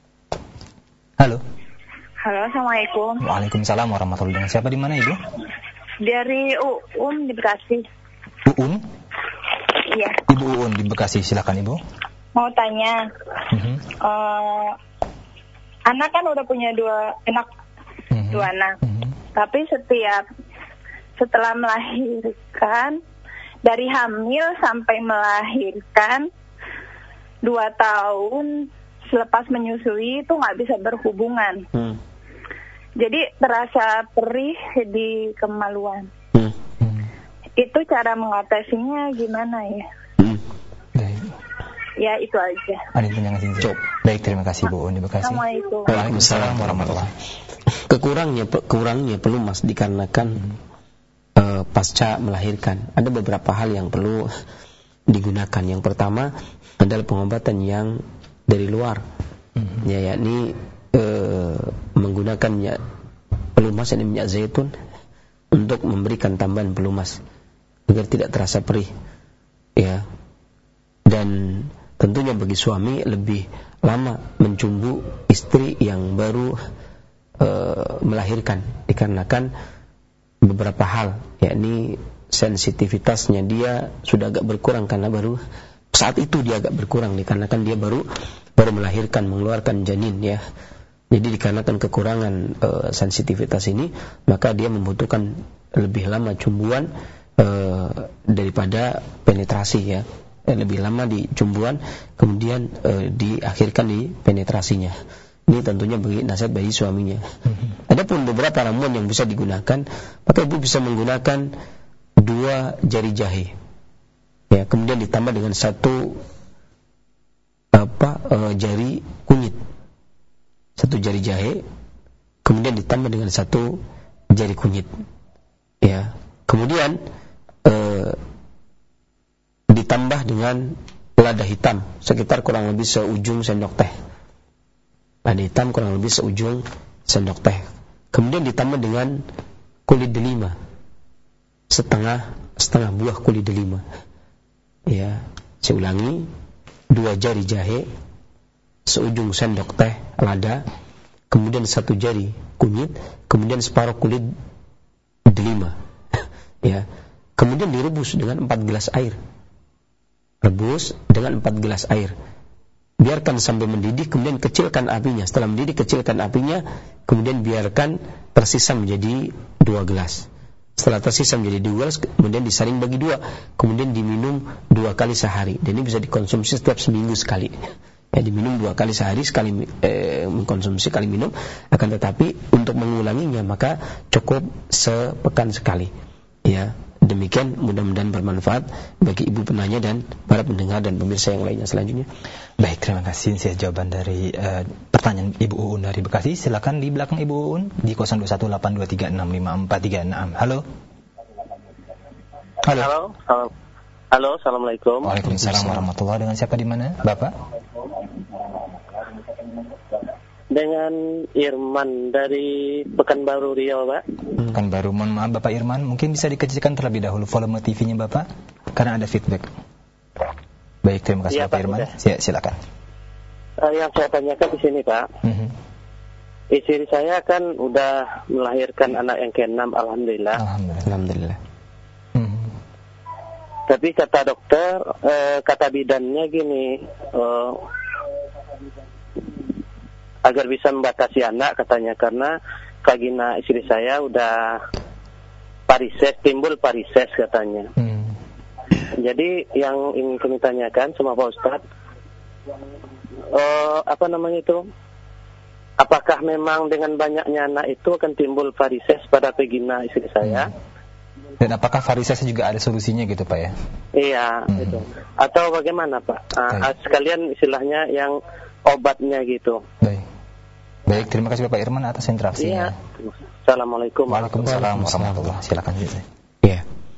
Halo. Halo, assalamualaikum. Waalaikumsalam warahmatullahi wabarakatuh. Siapa di mana Ibu? Dari Uun di Bekasi. Uun? Iya. Ibu Uun di Bekasi. Silakan Ibu. Mau tanya. Mm-hmm. Uh, anak kan udah punya dua anak, mm-hmm. dua anak. Mm-hmm. Tapi setiap setelah melahirkan, dari hamil sampai melahirkan dua tahun selepas menyusui itu nggak bisa berhubungan. Hmm. Jadi terasa perih di kemaluan. Hmm. Hmm. Itu cara mengatasinya gimana ya? Hmm. Ya itu aja. Ada yang ngasih jawab. Baik, terima kasih Bu Uni Bekasi. Assalamualaikum. Waalaikumsalam warahmatullahi. Kekurangnya kurangnya pelumas dikarenakan uh, pasca melahirkan. Ada beberapa hal yang perlu digunakan. Yang pertama adalah pengobatan yang dari luar, mm-hmm. ya yakni uh, menggunakan minyak pelumas, yakni minyak zaitun, untuk memberikan tambahan pelumas agar tidak terasa perih. Ya. Dan tentunya bagi suami lebih lama mencumbu istri yang baru uh, melahirkan, dikarenakan beberapa hal, yakni sensitivitasnya dia sudah agak berkurang karena baru saat itu dia agak berkurang dikarenakan dia baru baru melahirkan, mengeluarkan janin ya. Jadi dikarenakan kekurangan e, sensitivitas ini, maka dia membutuhkan lebih lama cumbuan e, daripada penetrasi ya. E, lebih lama di cumbuan, kemudian e, diakhirkan di penetrasinya. Ini tentunya bagi nasihat bagi suaminya. Adapun beberapa ramuan yang bisa digunakan, maka ibu bisa menggunakan dua jari jahe. Ya, kemudian ditambah dengan satu apa e, jari kunyit. Satu jari jahe, kemudian ditambah dengan satu jari kunyit. Ya, kemudian e, ditambah dengan lada hitam sekitar kurang lebih seujung sendok teh. Lada hitam kurang lebih seujung sendok teh. Kemudian ditambah dengan kulit delima, setengah setengah buah kulit delima. Ya, saya ulangi, dua jari jahe, seujung sendok teh lada, kemudian satu jari kunyit, kemudian separuh kulit delima. Ya, kemudian direbus dengan empat gelas air. Rebus dengan empat gelas air. Biarkan sampai mendidih, kemudian kecilkan apinya. Setelah mendidih, kecilkan apinya, kemudian biarkan tersisa menjadi dua gelas. Setelah tersisa menjadi dua gelas, kemudian disaring bagi dua, kemudian diminum dua kali sehari. Dan ini bisa dikonsumsi setiap seminggu sekali. Ya, diminum dua kali sehari, sekali eh, mengkonsumsi kali minum. Akan tetapi untuk mengulanginya maka cukup sepekan sekali. Ya, demikian, mudah-mudahan bermanfaat bagi ibu penanya dan para pendengar dan pemirsa yang lainnya selanjutnya. Baik, terima kasih. Saya jawaban dari uh, pertanyaan Ibu Uun dari Bekasi. Silakan di belakang Ibu Uun di nol dua satu delapan dua tiga enam lima empat tiga enam. Halo. Halo. Halo. Halo. Halo, assalamualaikum. Waalaikumsalam warahmatullahi. Dengan siapa di mana, Bapak? Dengan Irman dari Pekanbaru Riau, Pak. Pekanbaru, mohon maaf Bapak Irman, mungkin bisa dikecilkan terlebih dahulu volume T V-nya Bapak, karena ada feedback. Baik, terima kasih ya, Bapak Pak, Irman. Ya, silakan. Uh, yang saya tanyakan di sini, Pak. Mm-hmm. Istri saya kan udah melahirkan anak yang keenam, alhamdulillah. Alhamdulillah. Alhamdulillah. Mm-hmm. Tapi kata dokter, uh, kata bidannya gini, uh, agar bisa membatasi anak katanya, karena vagina istri saya udah varises, timbul varises katanya. Hmm. Jadi yang ingin kami tanyakan sama Pak Ustadz, uh, apa namanya itu? Apakah memang dengan banyaknya anak itu akan timbul varises pada vagina istri saya? Hmm. Dan apakah varises juga ada solusinya gitu Pak ya? Iya, hmm. gitu. Atau bagaimana Pak? Uh, sekalian istilahnya yang obatnya gitu. Baik. Baik, terima kasih Bapak Irman atas interaksinya. Iya. Assalamualaikum warahmatullahi wabarakatuh. Silakan. Ya.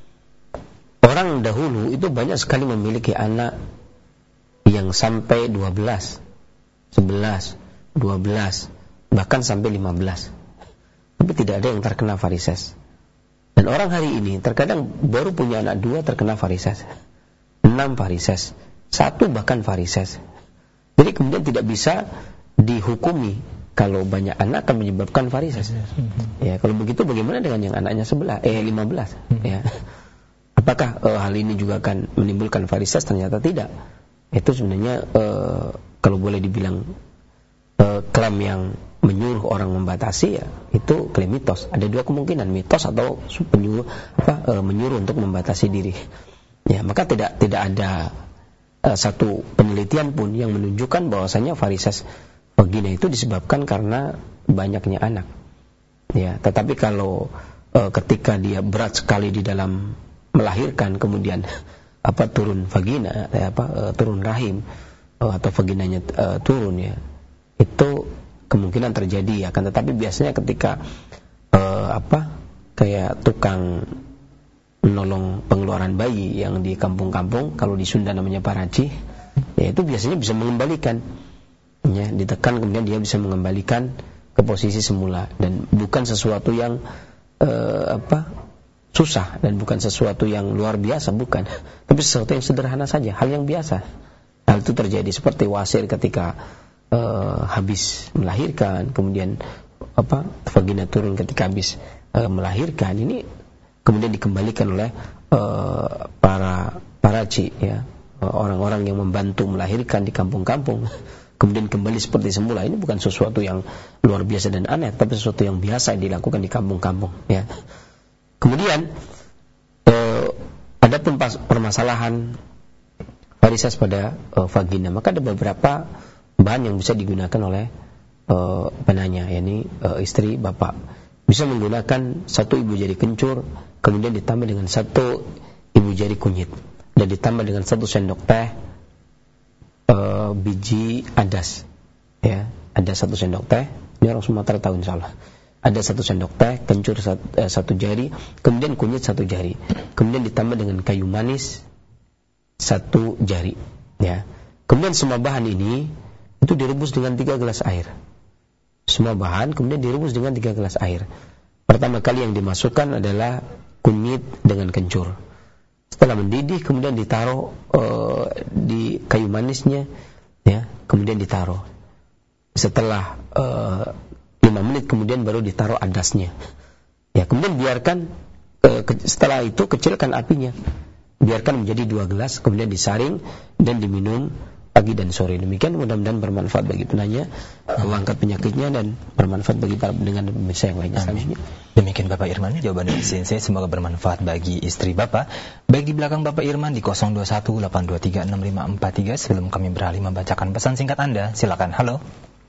Orang dahulu itu banyak sekali memiliki anak yang sampai dua belas, sebelas, dua belas, bahkan sampai lima belas. Tapi tidak ada yang terkena varises. Dan orang hari ini terkadang baru punya anak dua terkena varises, enam varises, satu bahkan varises. Jadi kemudian tidak bisa dihukumi kalau banyak anak akan menyebabkan varises. Ya, kalau begitu bagaimana dengan yang anaknya sebelah, eh lima belas? Ya. Apakah uh, hal ini juga akan menimbulkan varises? Ternyata tidak. Itu sebenarnya uh, kalau boleh dibilang uh, klaim yang menyuruh orang membatasi, ya itu klaim mitos. Ada dua kemungkinan, mitos atau menyuruh apa uh, menyuruh untuk membatasi diri. Ya, maka tidak tidak ada uh, satu penelitian pun yang menunjukkan bahwasanya varises vagina itu disebabkan karena banyaknya anak. Ya, tetapi kalau e, ketika dia berat sekali di dalam melahirkan, kemudian apa turun vagina, eh, apa e, turun rahim e, atau vaginanya e, turun, ya, itu kemungkinan terjadi. Akan tetapi biasanya ketika e, apa kayak tukang menolong pengeluaran bayi yang di kampung-kampung, kalau di Sunda namanya paraci, ya itu biasanya bisa mengembalikan. Ya, ditekan kemudian dia bisa mengembalikan ke posisi semula, dan bukan sesuatu yang uh, apa susah dan bukan sesuatu yang luar biasa, bukan, tapi sesuatu yang sederhana saja, hal yang biasa. Hal itu terjadi seperti wasir ketika uh, habis melahirkan, kemudian apa vagina turun ketika habis uh, melahirkan ini kemudian dikembalikan oleh uh, para paraci, ya, uh, orang-orang yang membantu melahirkan di kampung-kampung, kemudian kembali seperti semula. Ini bukan sesuatu yang luar biasa dan aneh, tapi sesuatu yang biasa yang dilakukan di kampung-kampung, ya. Kemudian uh, ada pun permasalahan varises pada uh, vagina, maka ada beberapa bahan yang bisa digunakan oleh uh, penanya, yakni uh, istri bapak. Bisa menggunakan satu ibu jari kencur, kemudian ditambah dengan satu ibu jari kunyit, dan ditambah dengan satu sendok teh uh, biji adas. Ya, ada satu sendok teh. Ini orang Sumatera tahu insyaallah. Ada satu sendok teh, kencur satu, uh, satu jari, kemudian kunyit satu jari, kemudian ditambah dengan kayu manis satu jari. Ya, kemudian semua bahan ini itu direbus dengan tiga gelas air. Semua bahan kemudian direbus dengan tiga gelas air. Pertama kali yang dimasukkan adalah kunyit dengan kencur. Setelah mendidih kemudian ditaruh uh, di kayu manisnya, ya, kemudian ditaruh. Setelah uh, lima menit kemudian baru ditaruh adasnya. Ya, kemudian biarkan uh, ke, setelah itu kecilkan apinya. Biarkan menjadi dua gelas, kemudian disaring dan diminum pagi dan sore. Demikian, mudah-mudahan bermanfaat bagi penanya, mengangkat penyakitnya, dan bermanfaat bagi para pendengar dan pemirsa yang lainnya. Selanjutnya, demikian Bapak Irman, jawaban dari C N C, semoga bermanfaat bagi istri Bapak. Baik, di belakang Bapak Irman di nol dua satu delapan dua tiga enam lima empat tiga. Sebelum kami beralih membacakan pesan singkat Anda, silakan. Halo.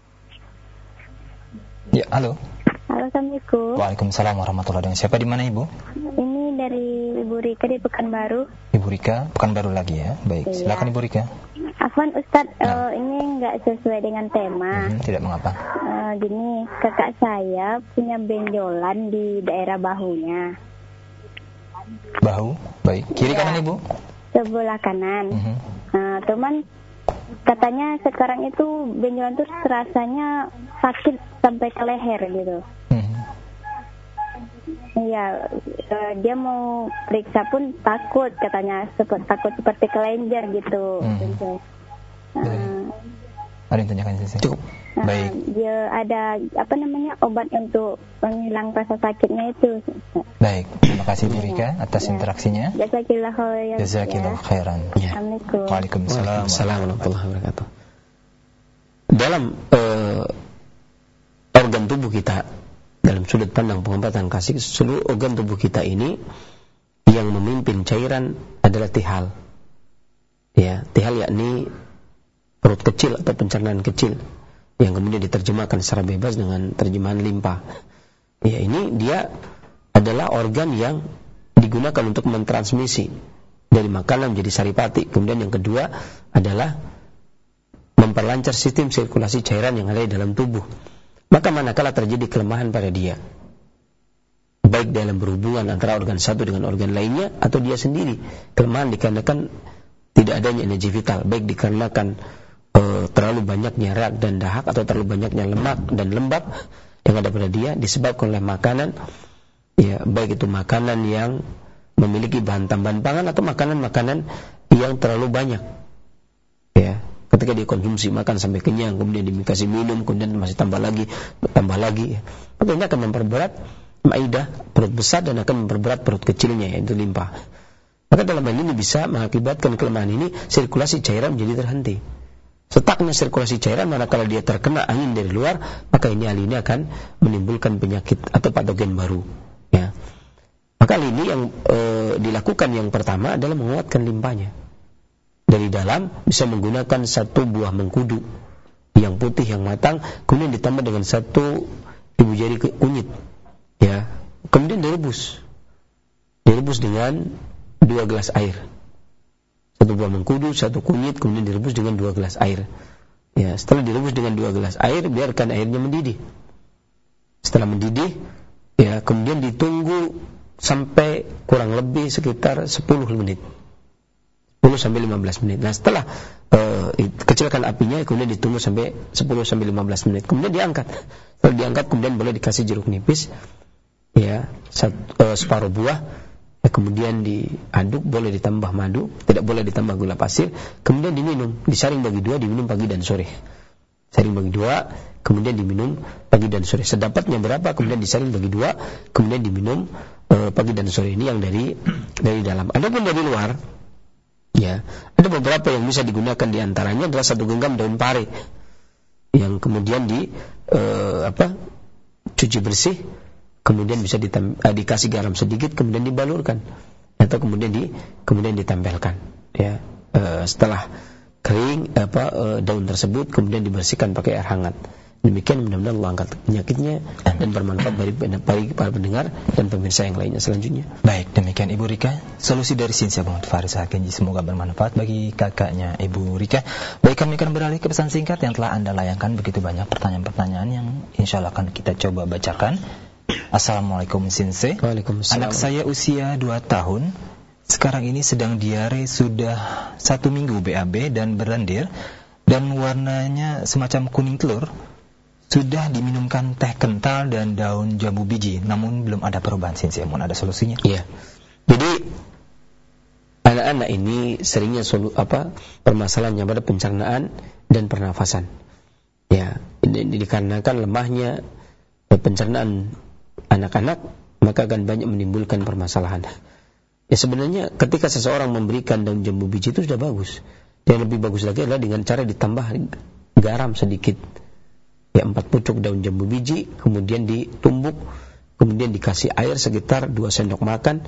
Ya, halo. Halo, Assalamualaikum. Waalaikumsalam warahmatullahi wabarakatuh. Siapa di mana Ibu? Ini dari Ibu Rika di Pekanbaru. Ibu Rika, Pekanbaru lagi ya. Baik, iya. Silakan Ibu Rika. Afwan Ustadz, nah. uh, ini nggak sesuai dengan tema. Hmm, tidak mengapa. Uh, gini, kakak saya punya benjolan di daerah bahunya. Bahu, baik. Kiri ya. Kanan Ibu? Sebelah kanan. Uh-huh. Uh, teman, katanya sekarang itu benjolan tuh rasanya sakit sampai ke leher gitu. Iya, uh, dia mau periksa pun takut, katanya seperti takut seperti kelenjar gitu. Hmm. Uh, ada yang tanyakan sih? Cukup. Uh, Baik. Dia ada apa namanya obat untuk menghilang rasa sakitnya itu. Baik, terima kasih Bu Rika atas ya. Interaksinya. Jazakillah khairan. Jazakillah khairan. Ya. Assalamualaikum. Waalaikumsalam warahmatullahi wabarakatuh. Dalam uh, organ tubuh kita, dalam sudut pandang pengobatan kasih, seluruh organ tubuh kita ini yang memimpin cairan adalah tihal. Ya, tihal yakni perut kecil atau pencernaan kecil, yang kemudian diterjemahkan secara bebas dengan terjemahan limpa. Ya, ini dia adalah organ yang digunakan untuk mentransmisi dari makanan menjadi saripati. Kemudian yang kedua adalah memperlancar sistem sirkulasi cairan yang ada di dalam tubuh. Maka manakala terjadi kelemahan pada dia, baik dalam berhubungan antara organ satu dengan organ lainnya, atau dia sendiri kelemahan dikarenakan tidak adanya energi vital, baik dikarenakan e, terlalu banyaknya rak dan dahak, atau terlalu banyaknya lemak dan lembab yang ada pada dia disebabkan oleh makanan, ya, baik itu makanan yang memiliki bahan tambahan pangan atau makanan-makanan yang terlalu banyak, ya. Ketika dia konsumsi makan sampai kenyang, kemudian dikasih minum, kemudian masih tambah lagi, tambah lagi, maka ini akan memperberat maidah, perut besar, dan akan memperberat perut kecilnya, yaitu limpa. Maka dalam hal ini bisa mengakibatkan kelemahan ini, sirkulasi cairan menjadi terhenti. Setaknya sirkulasi cairan, manakala dia terkena angin dari luar, maka ini hal ini akan menimbulkan penyakit atau patogen baru. Ya. Maka hal ini yang e, dilakukan yang pertama adalah menguatkan limpanya. Dari dalam bisa menggunakan satu buah mengkudu yang putih yang matang, kemudian ditambah dengan satu ibu jari kunyit, ya, kemudian direbus, direbus dengan dua gelas air, satu buah mengkudu, satu kunyit, kemudian direbus dengan dua gelas air. Ya, setelah direbus dengan dua gelas air, biarkan airnya mendidih. Setelah mendidih, ya, kemudian ditunggu sampai kurang lebih sekitar sepuluh menit. sepuluh sampai lima belas menit. Nah, setelah uh, kecilkan apinya, kemudian ditunggu sampai sepuluh sampai lima belas menit. Kemudian diangkat. Setelah diangkat, kemudian boleh dikasih jeruk nipis, ya, satu, uh, separuh buah. Ya, kemudian diaduk, boleh ditambah madu, tidak boleh ditambah gula pasir. Kemudian diminum, disaring bagi dua, diminum pagi dan sore. Saring bagi dua, kemudian diminum pagi dan sore. Sedapatnya berapa, kemudian disaring bagi dua, kemudian diminum uh, pagi dan sore. Ini yang dari dari dalam. Adapun dari luar, ya, ada beberapa yang bisa digunakan, di antaranya adalah satu genggam daun pare yang kemudian di uh, apa cuci bersih, kemudian bisa ditem- uh, dikasih garam sedikit, kemudian dibalurkan atau kemudian di kemudian ditempelkan, ya. Uh, setelah kering apa uh, daun tersebut kemudian dibersihkan pakai air hangat. Demikian mudah-mudahan Allah angkat penyakitnya dan bermanfaat bagi, bagi para pendengar dan pemirsa yang lainnya selanjutnya. Baik, demikian Ibu Rika, solusi dari Sinsia Muhammad Faris Al-Kenji, semoga bermanfaat bagi kakaknya Ibu Rika. Baik, kami akan beralih ke pesan singkat yang telah Anda layangkan. Begitu banyak pertanyaan-pertanyaan yang insya Allah akan kita coba bacakan. Assalamualaikum Sinse. Waalaikumsalam. Anak saya usia dua tahun, sekarang ini sedang diare sudah satu minggu B A B dan berlendir, dan warnanya semacam kuning telur. Sudah diminumkan teh kental dan daun jambu biji, namun belum ada perubahan. Sinsi, mohon ada solusinya? Iya. Jadi anak-anak ini seringnya solu, apa permasalahannya pada pencernaan dan pernafasan. Ya, ini dikarenakan lemahnya pencernaan anak-anak, maka akan banyak menimbulkan permasalahan. Ya, sebenarnya ketika seseorang memberikan daun jambu biji itu sudah bagus. Yang lebih bagus lagi adalah dengan cara ditambah garam sedikit. Ya, empat pucuk daun jambu biji, kemudian ditumbuk, kemudian dikasih air sekitar dua sendok makan,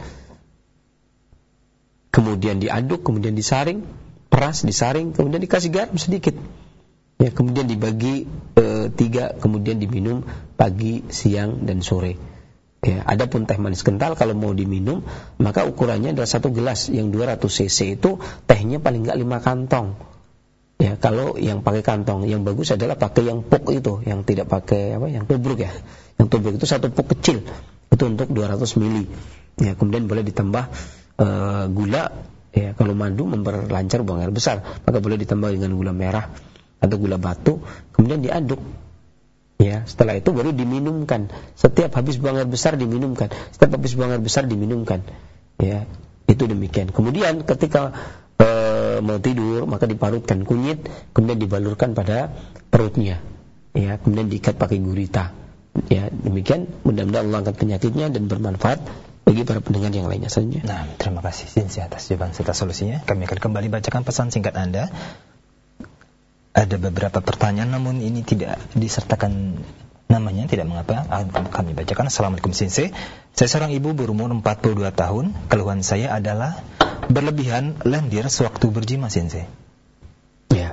kemudian diaduk, kemudian disaring, peras, disaring, kemudian dikasih garam sedikit. Ya, kemudian dibagi e, tiga, kemudian diminum pagi, siang, dan sore. Ya, adapun teh manis kental kalau mau diminum, maka ukurannya adalah satu gelas yang dua ratus cc itu tehnya paling enggak lima kantong. Ya, kalau yang pakai kantong, yang bagus adalah pakai yang puk itu, yang tidak pakai apa, yang tubruk ya. Yang tubruk itu satu puk kecil, itu untuk dua ratus mili. Ya, kemudian boleh ditambah uh, gula. Ya, kalau madu memperlancar buang air besar, maka boleh ditambah dengan gula merah atau gula batu, kemudian diaduk. Ya, setelah itu baru diminumkan. Setiap habis buang air besar diminumkan. Setiap habis buang air besar diminumkan. Ya, itu demikian. Kemudian ketika e, mau tidur, maka diparutkan kunyit, kemudian dibalurkan pada perutnya. Ya, kemudian diikat pakai gurita. Ya, demikian. Mudah-mudahan Allah angkat penyakitnya dan bermanfaat bagi para pendengar yang lainnya selanjutnya. Nah, terima kasih Sinsi atas jawaban serta solusinya. Kami akan kembali bacakan pesan singkat Anda. Ada beberapa pertanyaan, namun ini tidak disertakan namanya, tidak mengapa. Kami bacakan. Assalamualaikum Sinse. Saya seorang ibu berumur empat puluh dua tahun. Keluhan saya adalah berlebihan lendir sewaktu berjima, Sinse. Ya.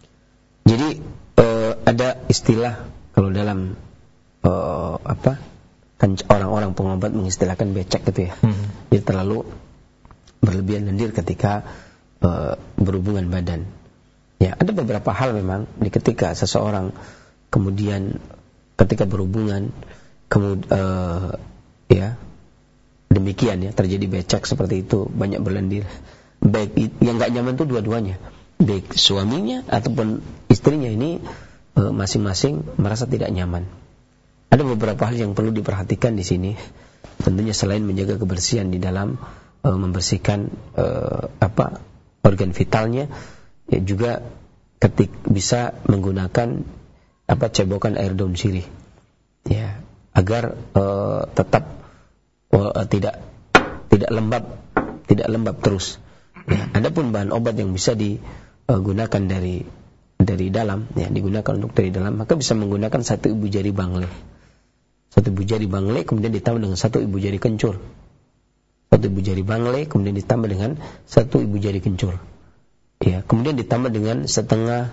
Jadi uh, ada istilah kalau dalam uh, apa? Kan orang-orang pengobat mengistilahkan becek gitu ya. Hmm. Jadi terlalu berlebihan lendir ketika uh, berhubungan badan. Ya, ada beberapa hal memang di ketika seseorang kemudian ketika berhubungan kemudian uh, ya demikian ya terjadi becek seperti itu, banyak berlendir. Baik yang enggak nyaman itu dua-duanya, baik suaminya ataupun istrinya ini uh, masing-masing merasa tidak nyaman. Ada beberapa hal yang perlu diperhatikan di sini. Tentunya selain menjaga kebersihan di dalam uh, membersihkan uh, apa organ vitalnya, ya juga ketik bisa menggunakan apa cebokan air daun sirih, ya agar uh, tetap uh, tidak tidak lembab tidak lembab terus. Ya, adapun bahan obat yang bisa digunakan dari dari dalam, ya digunakan untuk dari dalam, maka bisa menggunakan satu ibu jari bangle, satu ibu jari bangle kemudian ditambah dengan satu ibu jari kencur, satu ibu jari bangle kemudian ditambah dengan satu ibu jari kencur. Ya, kemudian ditambah dengan setengah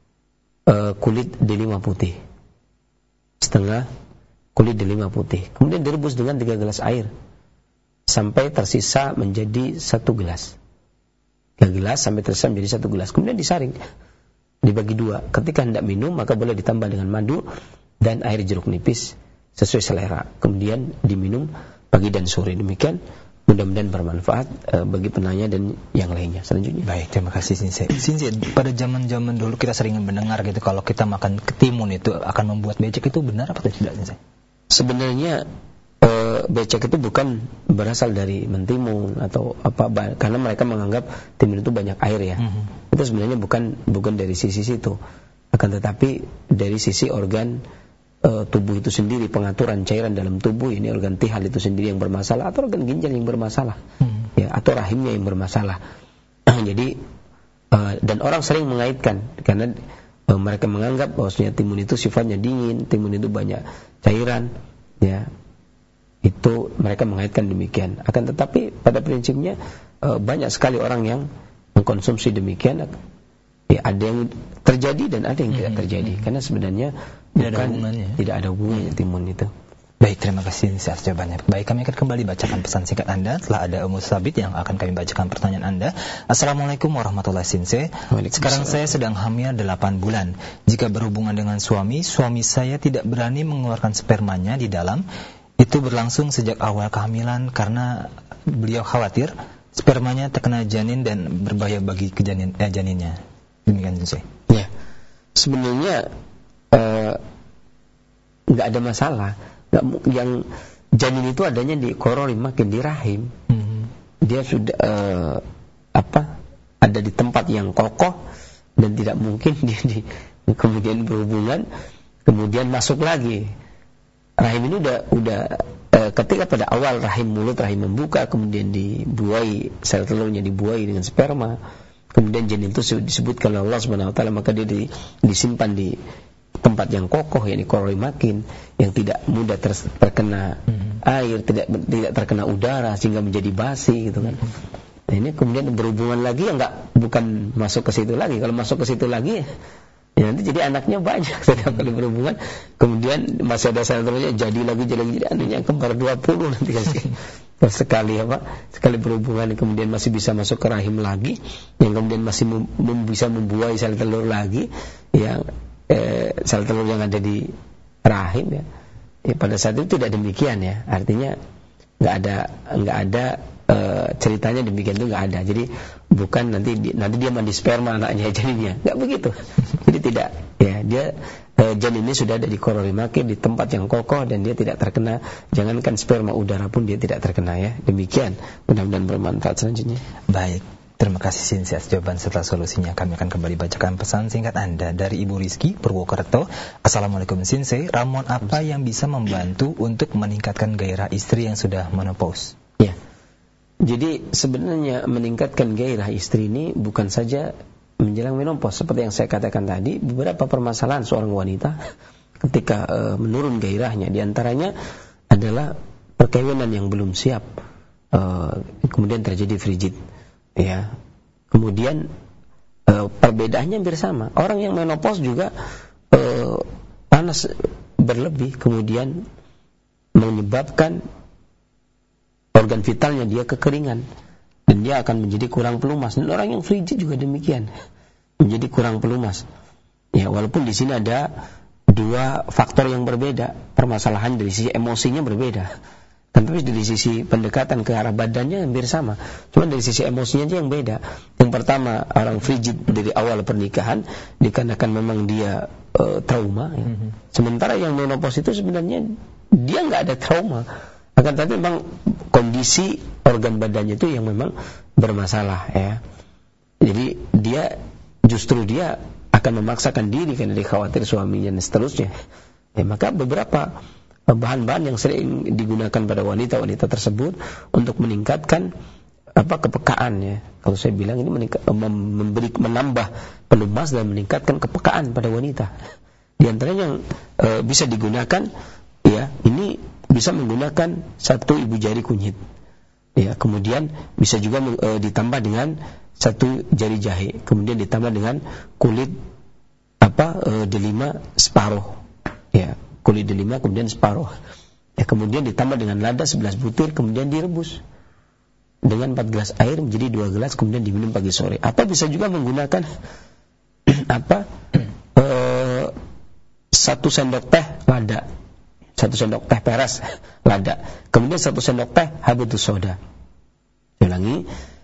uh, kulit delima putih, setengah kulit delima putih. Kemudian direbus dengan tiga gelas air sampai tersisa menjadi satu gelas. Tiga gelas sampai tersisa menjadi satu gelas. Kemudian disaring, dibagi dua. Ketika hendak minum, maka boleh ditambah dengan madu dan air jeruk nipis sesuai selera. Kemudian diminum pagi dan sore. Demikian. Mudah-mudahan bermanfaat uh, bagi penanya dan yang lainnya selanjutnya. Baik, terima kasih Sinse. Sinse, pada zaman-zaman dulu kita sering mendengar gitu kalau kita makan ketimun itu akan membuat becek, itu benar atau tidak, Sinse? Sebenarnya uh, becek itu bukan berasal dari mentimun atau apa, karena mereka menganggap timun itu banyak air ya. Mm-hmm. Itu sebenarnya bukan bukan dari sisi situ. Akan tetapi dari sisi organ uh, tubuh itu sendiri, pengaturan cairan dalam tubuh, ini organ tihal itu sendiri yang bermasalah, atau organ ginjal yang bermasalah, hmm. ya, atau rahimnya yang bermasalah. Jadi uh, dan orang sering mengaitkan karena uh, mereka menganggap bahwasanya timun itu sifatnya dingin, timun itu banyak cairan, ya. Itu mereka mengaitkan demikian. Akan tetapi pada prinsipnya uh, banyak sekali orang yang mengkonsumsi demikian. Ya, ada yang terjadi dan ada yang hmm, tidak terjadi. Hmm. Karena sebenarnya tidak bukan, ada hubungannya. Tidak ada hubungannya timun itu. Baik, terima kasih atas jawabannya. Baik, kami akan kembali bacakan pesan singkat Anda. Setelah ada Ummu Sabit yang akan kami bacakan pertanyaan Anda. Assalamualaikum warahmatullahi wabarakatuh. Sekarang saya sedang hamil delapan bulan. Jika berhubungan dengan suami, suami saya tidak berani mengeluarkan spermanya di dalam. Itu berlangsung sejak awal kehamilan karena beliau khawatir spermanya terkena janin dan berbahaya bagi ke janin, eh, janinnya. Demikian saja. Ya, sebenarnya nggak uh, ada masalah. Gak, yang janin itu adanya di korori, makin di rahim. Mm-hmm. Dia sudah uh, apa? Ada di tempat yang kokoh dan tidak mungkin dia di, kemudian berhubungan, kemudian masuk lagi. Rahim ini udah udah uh, ketika pada awal rahim mulut rahim membuka, kemudian dibuai, sel telurnya dibuai dengan sperma. Kemudian janin itu disebutkan oleh Allah Subhanahu wa taala, maka dia di, disimpan di tempat yang kokoh, yakni koroi makin, yang tidak mudah ter, terkena hmm. air, tidak tidak terkena udara sehingga menjadi basi gitu kan. Nah, ini kemudian berhubungan lagi ya enggak, bukan masuk ke situ lagi. Kalau masuk ke situ lagi ya nanti jadi anaknya banyak setiap kali berhubungan. Kemudian masih ada sel telurnya jadi lagi jadi lagi jadi anaknya kembar dua puluh nanti kasih. Terus sekali apa? Sekali berhubungan kemudian masih bisa masuk ke rahim lagi, yang kemudian masih mem- mem- bisa membuai sel telur lagi, yang eh, sel telur yang ada di rahim ya. Ya pada saat itu tidak demikian ya. Artinya enggak ada enggak ada eh, ceritanya demikian itu enggak ada. Jadi bukan nanti di, nanti dia mandi sperma anaknya janinnya. Enggak begitu. Jadi tidak ya, dia eh, janinnya sudah ada di korori makin, di tempat yang kokoh dan dia tidak terkena, jangankan sperma udara pun dia tidak terkena ya. Demikian. Mudah-mudahan bermanfaat selanjutnya. Baik. Terima kasih Sinsi atas jawaban serta solusinya. Kami akan kembali bacakan pesan singkat Anda dari Ibu Rizki Purwokerto. Assalamualaikum Sinsi, ramuan apa yang bisa membantu untuk meningkatkan gairah istri yang sudah menopause? Ya. Jadi sebenarnya meningkatkan gairah istri ini bukan saja menjelang menopause, seperti yang saya katakan tadi, beberapa permasalahan seorang wanita ketika uh, menurun gairahnya, diantaranya adalah perkawinan yang belum siap, uh, kemudian terjadi frigid. Ya, kemudian e, perbedaannya hampir sama. Orang yang menopause juga e, panas berlebih, kemudian menyebabkan organ vitalnya dia kekeringan dan dia akan menjadi kurang pelumas. Dan orang yang frigid juga demikian, menjadi kurang pelumas. Ya, walaupun di sini ada dua faktor yang berbeda, permasalahan dari sisi emosinya berbeda. Tapi dari sisi pendekatan ke arah badannya hampir sama. Cuma dari sisi emosinya aja yang beda. Yang pertama, orang frigid dari awal pernikahan dikarenakan memang dia uh, trauma ya. Mm-hmm. Sementara yang menopause itu sebenarnya dia nggak ada trauma. Akan tetapi memang kondisi organ badannya itu yang memang bermasalah ya. Jadi dia justru dia akan memaksakan diri karena dia khawatir suaminya dan seterusnya. Ya, maka beberapa bahan-bahan yang sering digunakan pada wanita-wanita tersebut untuk meningkatkan apa kepekaan ya. Kalau saya bilang ini meningkat, memberi menambah pelumas dan meningkatkan kepekaan pada wanita. Di antaranya yang e, bisa digunakan ya, ini bisa menggunakan satu ibu jari kunyit. Ya, kemudian bisa juga e, ditambah dengan satu jari jahe, kemudian ditambah dengan kulit apa e, delima separuh. Ya, kulit delima kemudian separuh ya, kemudian ditambah dengan lada sebelas butir, kemudian direbus dengan empat gelas air menjadi dua gelas, kemudian diminum pagi sore. Atau bisa juga menggunakan apa e, satu sendok teh lada, satu sendok teh peras lada, kemudian satu sendok teh habatus soda. Ulangi,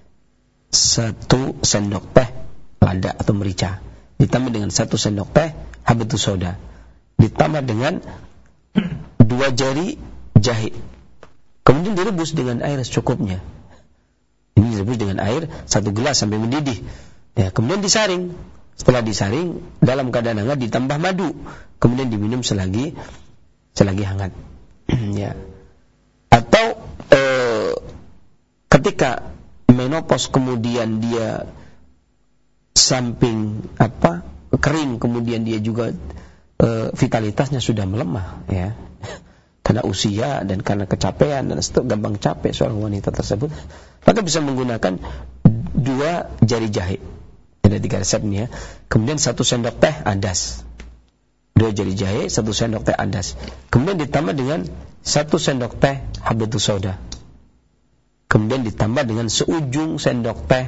satu sendok teh lada atau merica ditambah dengan satu sendok teh habatus soda, ditambah dengan dua jari jahe, kemudian direbus dengan air secukupnya. Ini direbus dengan air satu gelas sampai mendidih. Ya, kemudian disaring. Setelah disaring dalam keadaan hangat ditambah madu, kemudian diminum selagi selagi hangat. Ya. Atau eh, ketika menopause kemudian dia samping apa kering, kemudian dia juga eh, vitalitasnya sudah melemah, ya, karena usia dan karena kecapean dan itu gampang capek seorang wanita tersebut, maka bisa menggunakan dua jari jahe. Ada tiga resep nih ya. Kemudian satu sendok teh adas. Dua jari jahe, satu sendok teh adas. Kemudian ditambah dengan satu sendok teh habatus sauda. Kemudian ditambah dengan seujung sendok teh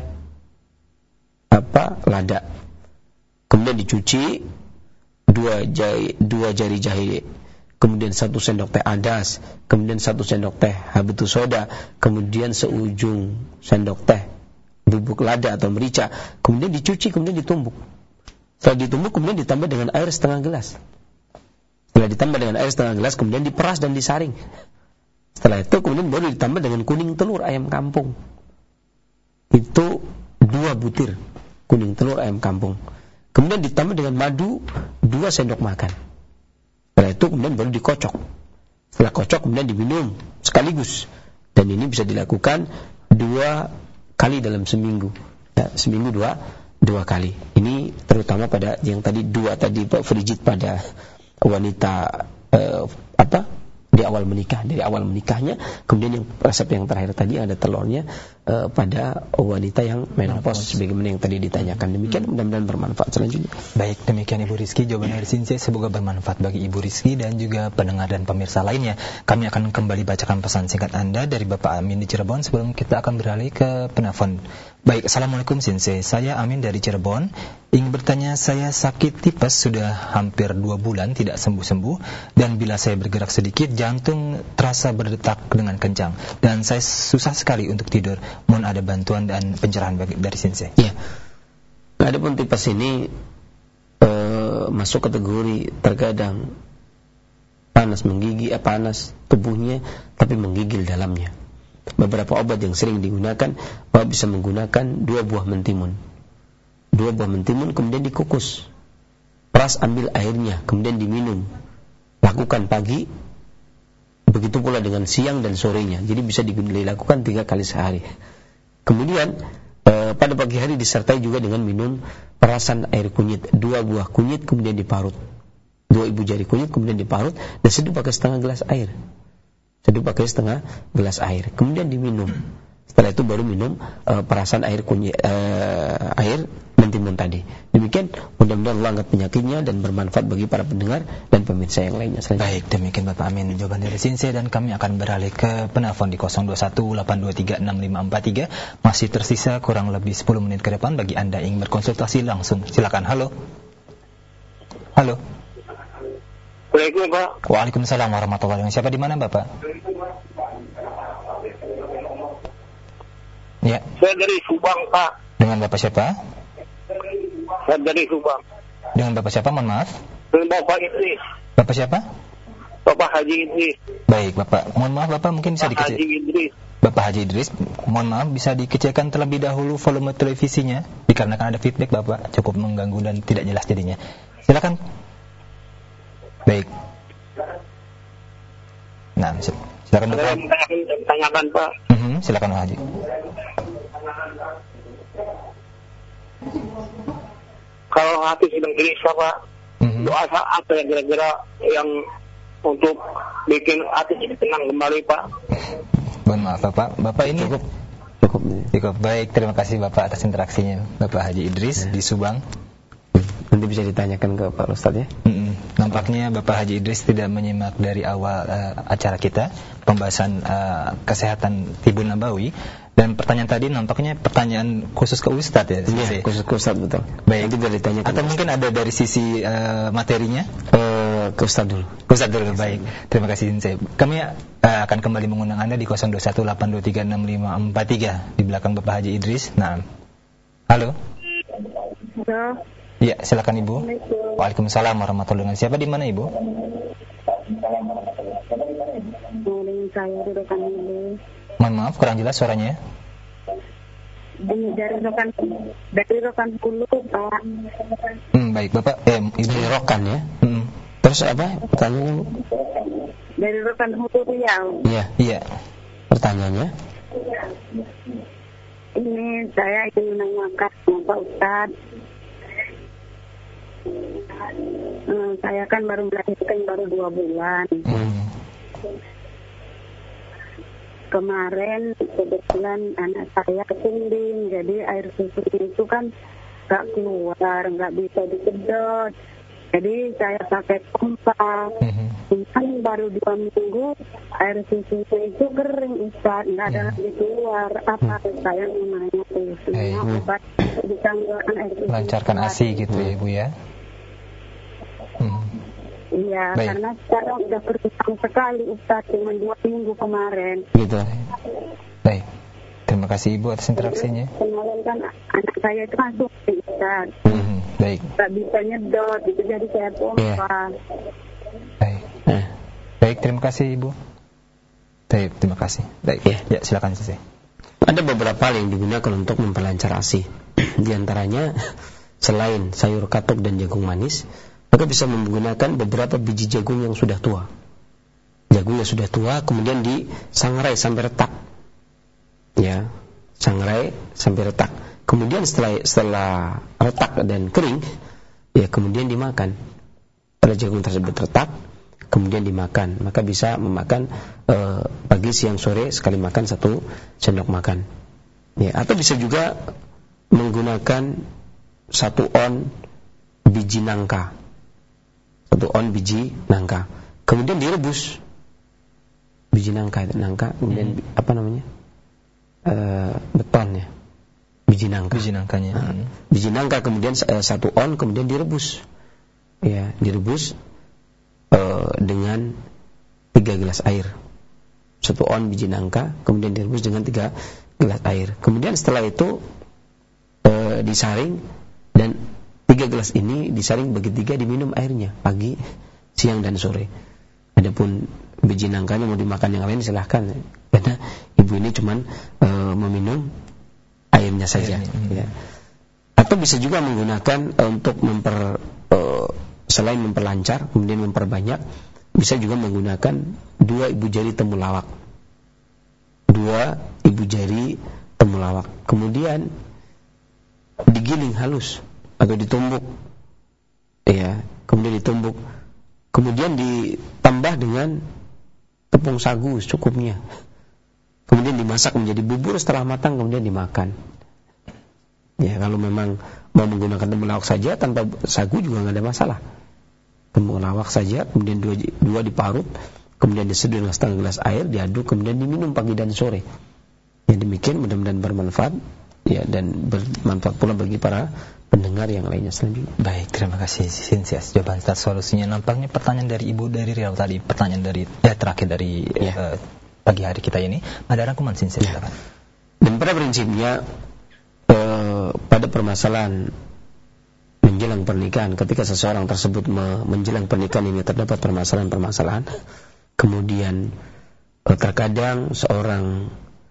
apa lada. Kemudian dicuci dua jari, dua jari jahe. Kemudian satu sendok teh adas. Kemudian satu sendok teh habatus sauda. Kemudian seujung sendok teh bubuk lada atau merica, kemudian dicuci, kemudian ditumbuk. Setelah ditumbuk, kemudian ditambah dengan air setengah gelas. Setelah ditambah dengan air setengah gelas, kemudian diperas dan disaring. Setelah itu, kemudian baru ditambah dengan kuning telur ayam kampung. Itu dua butir kuning telur ayam kampung. Kemudian ditambah dengan madu dua sendok makan. Setelah itu, kemudian baru dikocok. Setelah kocok, kemudian diminum sekaligus. Dan ini bisa dilakukan dua kali dalam seminggu, ya, seminggu dua dua kali. Ini terutama pada yang tadi dua tadi Pak frigid pada wanita eh, apa di awal menikah, dari awal menikahnya. Kemudian yang resep yang terakhir tadi ada telurnya eh, pada wanita yang menopause, sebagaimana yang tadi ditanyakan. Demikian, mudah-mudahan bermanfaat selanjutnya. Baik, demikian Ibu Rizky jawaban dari Sinse, semoga bermanfaat bagi Ibu Rizky dan juga pendengar dan pemirsa lainnya. Kami akan kembali bacakan pesan singkat Anda dari Bapak Amin di Cirebon sebelum kita akan beralih ke penelpon. Baik, Assalamualaikum Sinse, saya Amin dari Cirebon. Ingin bertanya, saya sakit tipes sudah hampir dua bulan tidak sembuh-sembuh, dan bila saya bergerak sedikit jantung terasa berdetak dengan kencang dan saya susah sekali untuk tidur. Mohon ada bantuan dan pencerahan bagi, dari Sinse. Ya, adapun tipes ini e, masuk kategori terkadang panas menggigil, eh, panas tubuhnya tapi menggigil dalamnya. Beberapa obat yang sering digunakan, Bapak bisa menggunakan dua buah mentimun. Dua buah mentimun kemudian dikukus, peras, ambil airnya, kemudian diminum. Lakukan pagi, begitu pula dengan siang dan sorenya. Jadi bisa dilakukan tiga kali sehari. Kemudian eh, pada pagi hari disertai juga dengan minum perasan air kunyit. Dua buah kunyit kemudian diparut. Dua ibu jari kunyit kemudian diparut dan seduh pakai setengah gelas air. Seduh pakai setengah gelas air. Kemudian diminum. Setelah itu baru minum uh, perasan air kunyit, uh, air mentimun tadi. Demikian, mudah-mudahan Allah angkat penyakitnya dan bermanfaat bagi para pendengar dan pemirsa yang lainnya. Baik, demikian Bapak Amin jawaban dari Sinse, dan kami akan beralih ke penelpon di nol dua satu delapan dua tiga enam lima empat tiga. Masih tersisa kurang lebih sepuluh menit ke depan bagi Anda yang ingin berkonsultasi langsung. Silakan. Halo. Halo. Assalamualaikum Pak. Waalaikumsalam warahmatullahi wabarakatuh. Siapa di mana Bapak? Ya. Saya dari Subang Pak. Dengan Bapak siapa? Saya dari Subang. Dengan Bapak siapa? Mohon maaf. Dengan Bapak Idris. Bapak siapa? Bapak Haji Idris. Baik Bapak. Mohon maaf Bapak mungkin bisa dikecil. Haji Idris. Bapak Haji Idris, mohon maaf bisa dikecilkan terlebih dahulu volume televisinya dikarenakan ada feedback Bapak, cukup mengganggu dan tidak jelas jadinya. Silakan. Baik. Nah, silakan Bapak. Saya tanyakan Pak. Mm-hmm, silakan Pak Haji. Kalau hati sedang gelisah Pak, mm-hmm. doa apa yang kira-kira yang untuk bikin hati jadi tenang kembali Pak? Mohon maaf Bapak, Bapak ini cukup cukup cukup baik. Terima kasih Bapak atas interaksinya, Bapak Haji Idris ya. Di Subang. Nanti bisa ditanyakan ke Pak Ustadz ya. Mm-mm. Nampaknya Bapak Haji Idris tidak menyimak dari awal uh, acara kita, pembahasan uh, kesehatan Tibun Nabawi. Dan pertanyaan tadi nampaknya pertanyaan khusus ke Ustadz ya? Iya, khusus ke Ustadz, betul. Baik. Nanti bisa ditanyakan. Atau mungkin ada dari sisi uh, materinya? Uh, ke Ustadz dulu. Ke Ustadz dulu, baik. Terima kasih Sinse. Kami uh, akan kembali mengundang Anda di nol dua satu delapan dua tiga enam lima empat tiga di belakang Bapak Haji Idris. Nah, halo. Halo. Ya, silakan Ibu. Waalaikumsalam warahmatullahi wabarakatuh. Siapa di mana Ibu? Dengan saya di depan Ibu. Mohon maaf kurang jelas suaranya. Ini dari rokan dari rokan hulu Pak. Hmm, baik Bapak. Eh, Ini rokan ya. Hmm. Terus apa pertanyaannya? Dari rokan hulu Riau. Iya, Iya. pertanyaannya. Ini saya ingin menanyakan sama Pak Ustaz. Hmm, saya kan baru melahirkan baru dua bulan. Hmm. Kemarin kebetulan anak saya kesunding, jadi air susu itu kan nggak keluar, nggak bisa disedot. Jadi saya pakai pompa. Hmm. Kan baru dua minggu air susu itu kering, Ustaz, nggak ada lagi keluar. Apa saya mau nanya tuh, semua obat bisa mengeluarkan air susu. Lancarkan A S I gitu ya Ibu ya. Hmm. Iya, Baik. karena sekarang udah berulang sekali, Ustaz, cuma dua minggu kemarin. Gitu. Baik. Terima kasih Ibu atas interaksinya. Kemarin kan anak saya itu masuk, Ustaz. Hmm. Baik. Nggak bisa nyedot, itu jadi saya pompa. Baik. Eh. Baik, terima kasih Ibu. Baik, terima kasih. Baik. Ya. Ya, silakan Sisi. Ada beberapa hal yang digunakan untuk memperlancar A S I. Di antaranya selain sayur katuk dan jagung manis, maka bisa menggunakan beberapa biji jagung yang sudah tua. Jagungnya sudah tua, kemudian disangrai sampai retak. Ya, sangrai sampai retak. Kemudian setelah setelah retak dan kering, ya kemudian dimakan. Pada jagung tersebut retak, kemudian dimakan. Maka bisa memakan eh, pagi, siang, sore sekali makan satu sendok makan. Ya, atau bisa juga menggunakan satu on biji nangka. Satu on biji nangka, kemudian direbus biji nangka, nangka kemudian hmm. apa namanya e, beton ya, biji nangka, biji nangkanya, nah, biji nangka kemudian e, satu on kemudian direbus, ya direbus e, dengan tiga gelas air, satu on biji nangka kemudian direbus dengan tiga gelas air, kemudian setelah itu e, disaring dan tiga gelas ini disaring bagi tiga, diminum airnya pagi, siang dan sore. Adapun biji nangkanya mau dimakan yang lain silahkan, karena ibu ini cuman e, meminum airnya saja. Airnya. Ya. Atau bisa juga menggunakan e, untuk memper e, selain memperlancar, kemudian memperbanyak, bisa juga menggunakan dua ibu jari temulawak, dua ibu jari temulawak, kemudian digiling halus atau ditumbuk, ya, kemudian ditumbuk, kemudian ditambah dengan tepung sagu secukupnya, kemudian dimasak menjadi bubur, setelah matang kemudian dimakan. Ya, kalau memang mau menggunakan temulawak saja tanpa sagu juga nggak ada masalah. Temulawak saja, kemudian dua, dua diparut, kemudian diseduh dengan setengah gelas air, diaduk, kemudian diminum pagi dan sore. Ya, demikian mudah-mudahan bermanfaat, ya, dan bermanfaat pula bagi para pendengar yang lainnya selanjutnya. Baik, terima kasih Sinsias jawaban serta solusinya. Nampaknya pertanyaan dari Ibu dari Riau tadi, pertanyaan dari eh, terakhir dari ya. uh, pagi hari kita ini. Ada rangkuman Sinsias, ya. silakan. Dan pada prinsipnya uh, pada permasalahan menjelang pernikahan, ketika seseorang tersebut me- menjelang pernikahan ini terdapat permasalahan-permasalahan, kemudian uh, terkadang seorang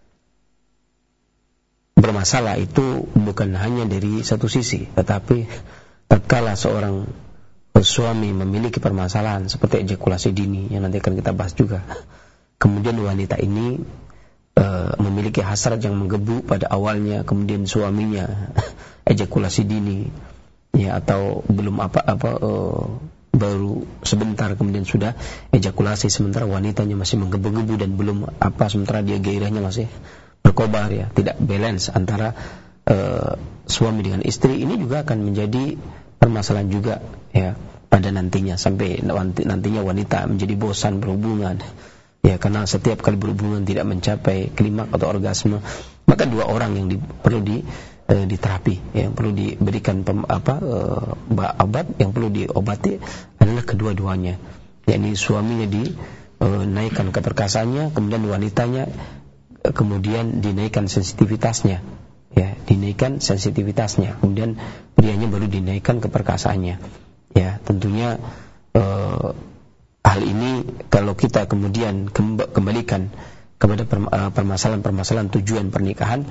bermasalah itu bukan hanya dari satu sisi, tetapi tatkala seorang suami memiliki permasalahan seperti ejakulasi dini yang nanti akan kita bahas juga, kemudian wanita ini e, memiliki hasrat yang menggebu pada awalnya, kemudian suaminya ejakulasi dini, ya, atau belum apa-apa e, baru sebentar kemudian sudah ejakulasi, sementara wanitanya masih menggebu-gebu dan belum apa, sementara dia gairahnya masih berkobar, ya, tidak balance antara uh, suami dengan istri. Ini juga akan menjadi permasalahan juga, ya, pada nantinya, sampai nantinya wanita menjadi bosan berhubungan, ya, karena setiap kali berhubungan tidak mencapai klimaks atau orgasme. Maka dua orang yang di, perlu di uh, diterapi, ya, yang perlu diberikan pem, apa uh, obat, yang perlu diobati adalah kedua-duanya, yakni suaminya dinaikkan uh, keperkasaannya, kemudian wanitanya kemudian dinaikkan sensitivitasnya, ya, dinaikkan sensitivitasnya, kemudian prianya baru dinaikkan keperkasaannya, ya. Tentunya eh, hal ini kalau kita kemudian kembalikan kepada permasalahan-permasalahan tujuan pernikahan,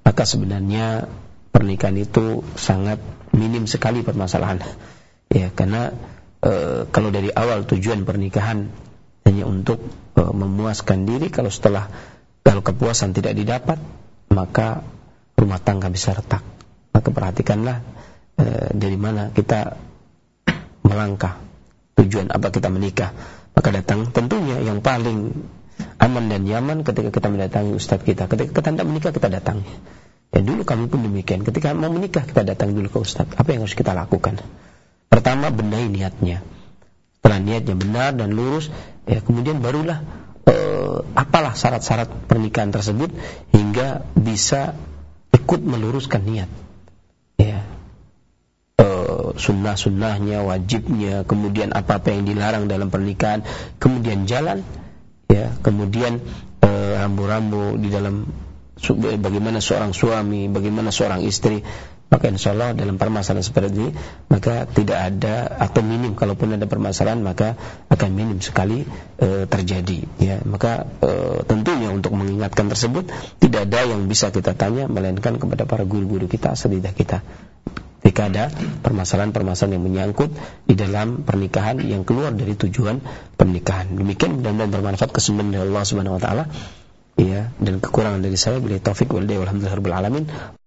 maka sebenarnya pernikahan itu sangat minim sekali permasalahan. Ya, karena e, kalau dari awal tujuan pernikahan hanya untuk e, memuaskan diri, kalau setelah kalau kepuasan tidak didapat, maka rumah tangga bisa retak. Maka perhatikanlah e, dari mana kita melangkah, tujuan apa kita menikah. Maka datang tentunya yang paling aman dan nyaman ketika kita mendatangi ustadz kita. Ketika kita tidak menikah, kita datang. Ya, dulu kami pun demikian. Ketika mau menikah, kita datang dulu ke ustadz. Apa yang harus kita lakukan? Pertama, benahi niatnya. Setelah niatnya benar dan lurus, ya kemudian barulah eh, apalah syarat-syarat pernikahan tersebut hingga bisa ikut meluruskan niat. Ya, eh, sunnah-sunnahnya, wajibnya, kemudian apa-apa yang dilarang dalam pernikahan, kemudian jalan, ya, kemudian eh, rambu-rambu di dalam bagaimana seorang suami, bagaimana seorang istri. Maka insya Allah dalam permasalahan seperti ini, maka tidak ada atau minim, kalaupun ada permasalahan maka akan minim sekali e, terjadi. Ya, maka e, tentunya untuk mengingatkan tersebut tidak ada yang bisa kita tanya melainkan kepada para guru-guru kita, asatidzah kita. Ketika ada permasalahan-permasalahan yang menyangkut di dalam pernikahan yang keluar dari tujuan pernikahan. Demikian, mudah-mudahan bermanfaat. Kesembuhan dari Allah Subhanahu Wa Taala. Ya, dan kekurangan dari saya, bila taufik wal hidayah, walhamdulillahirabbil alamin.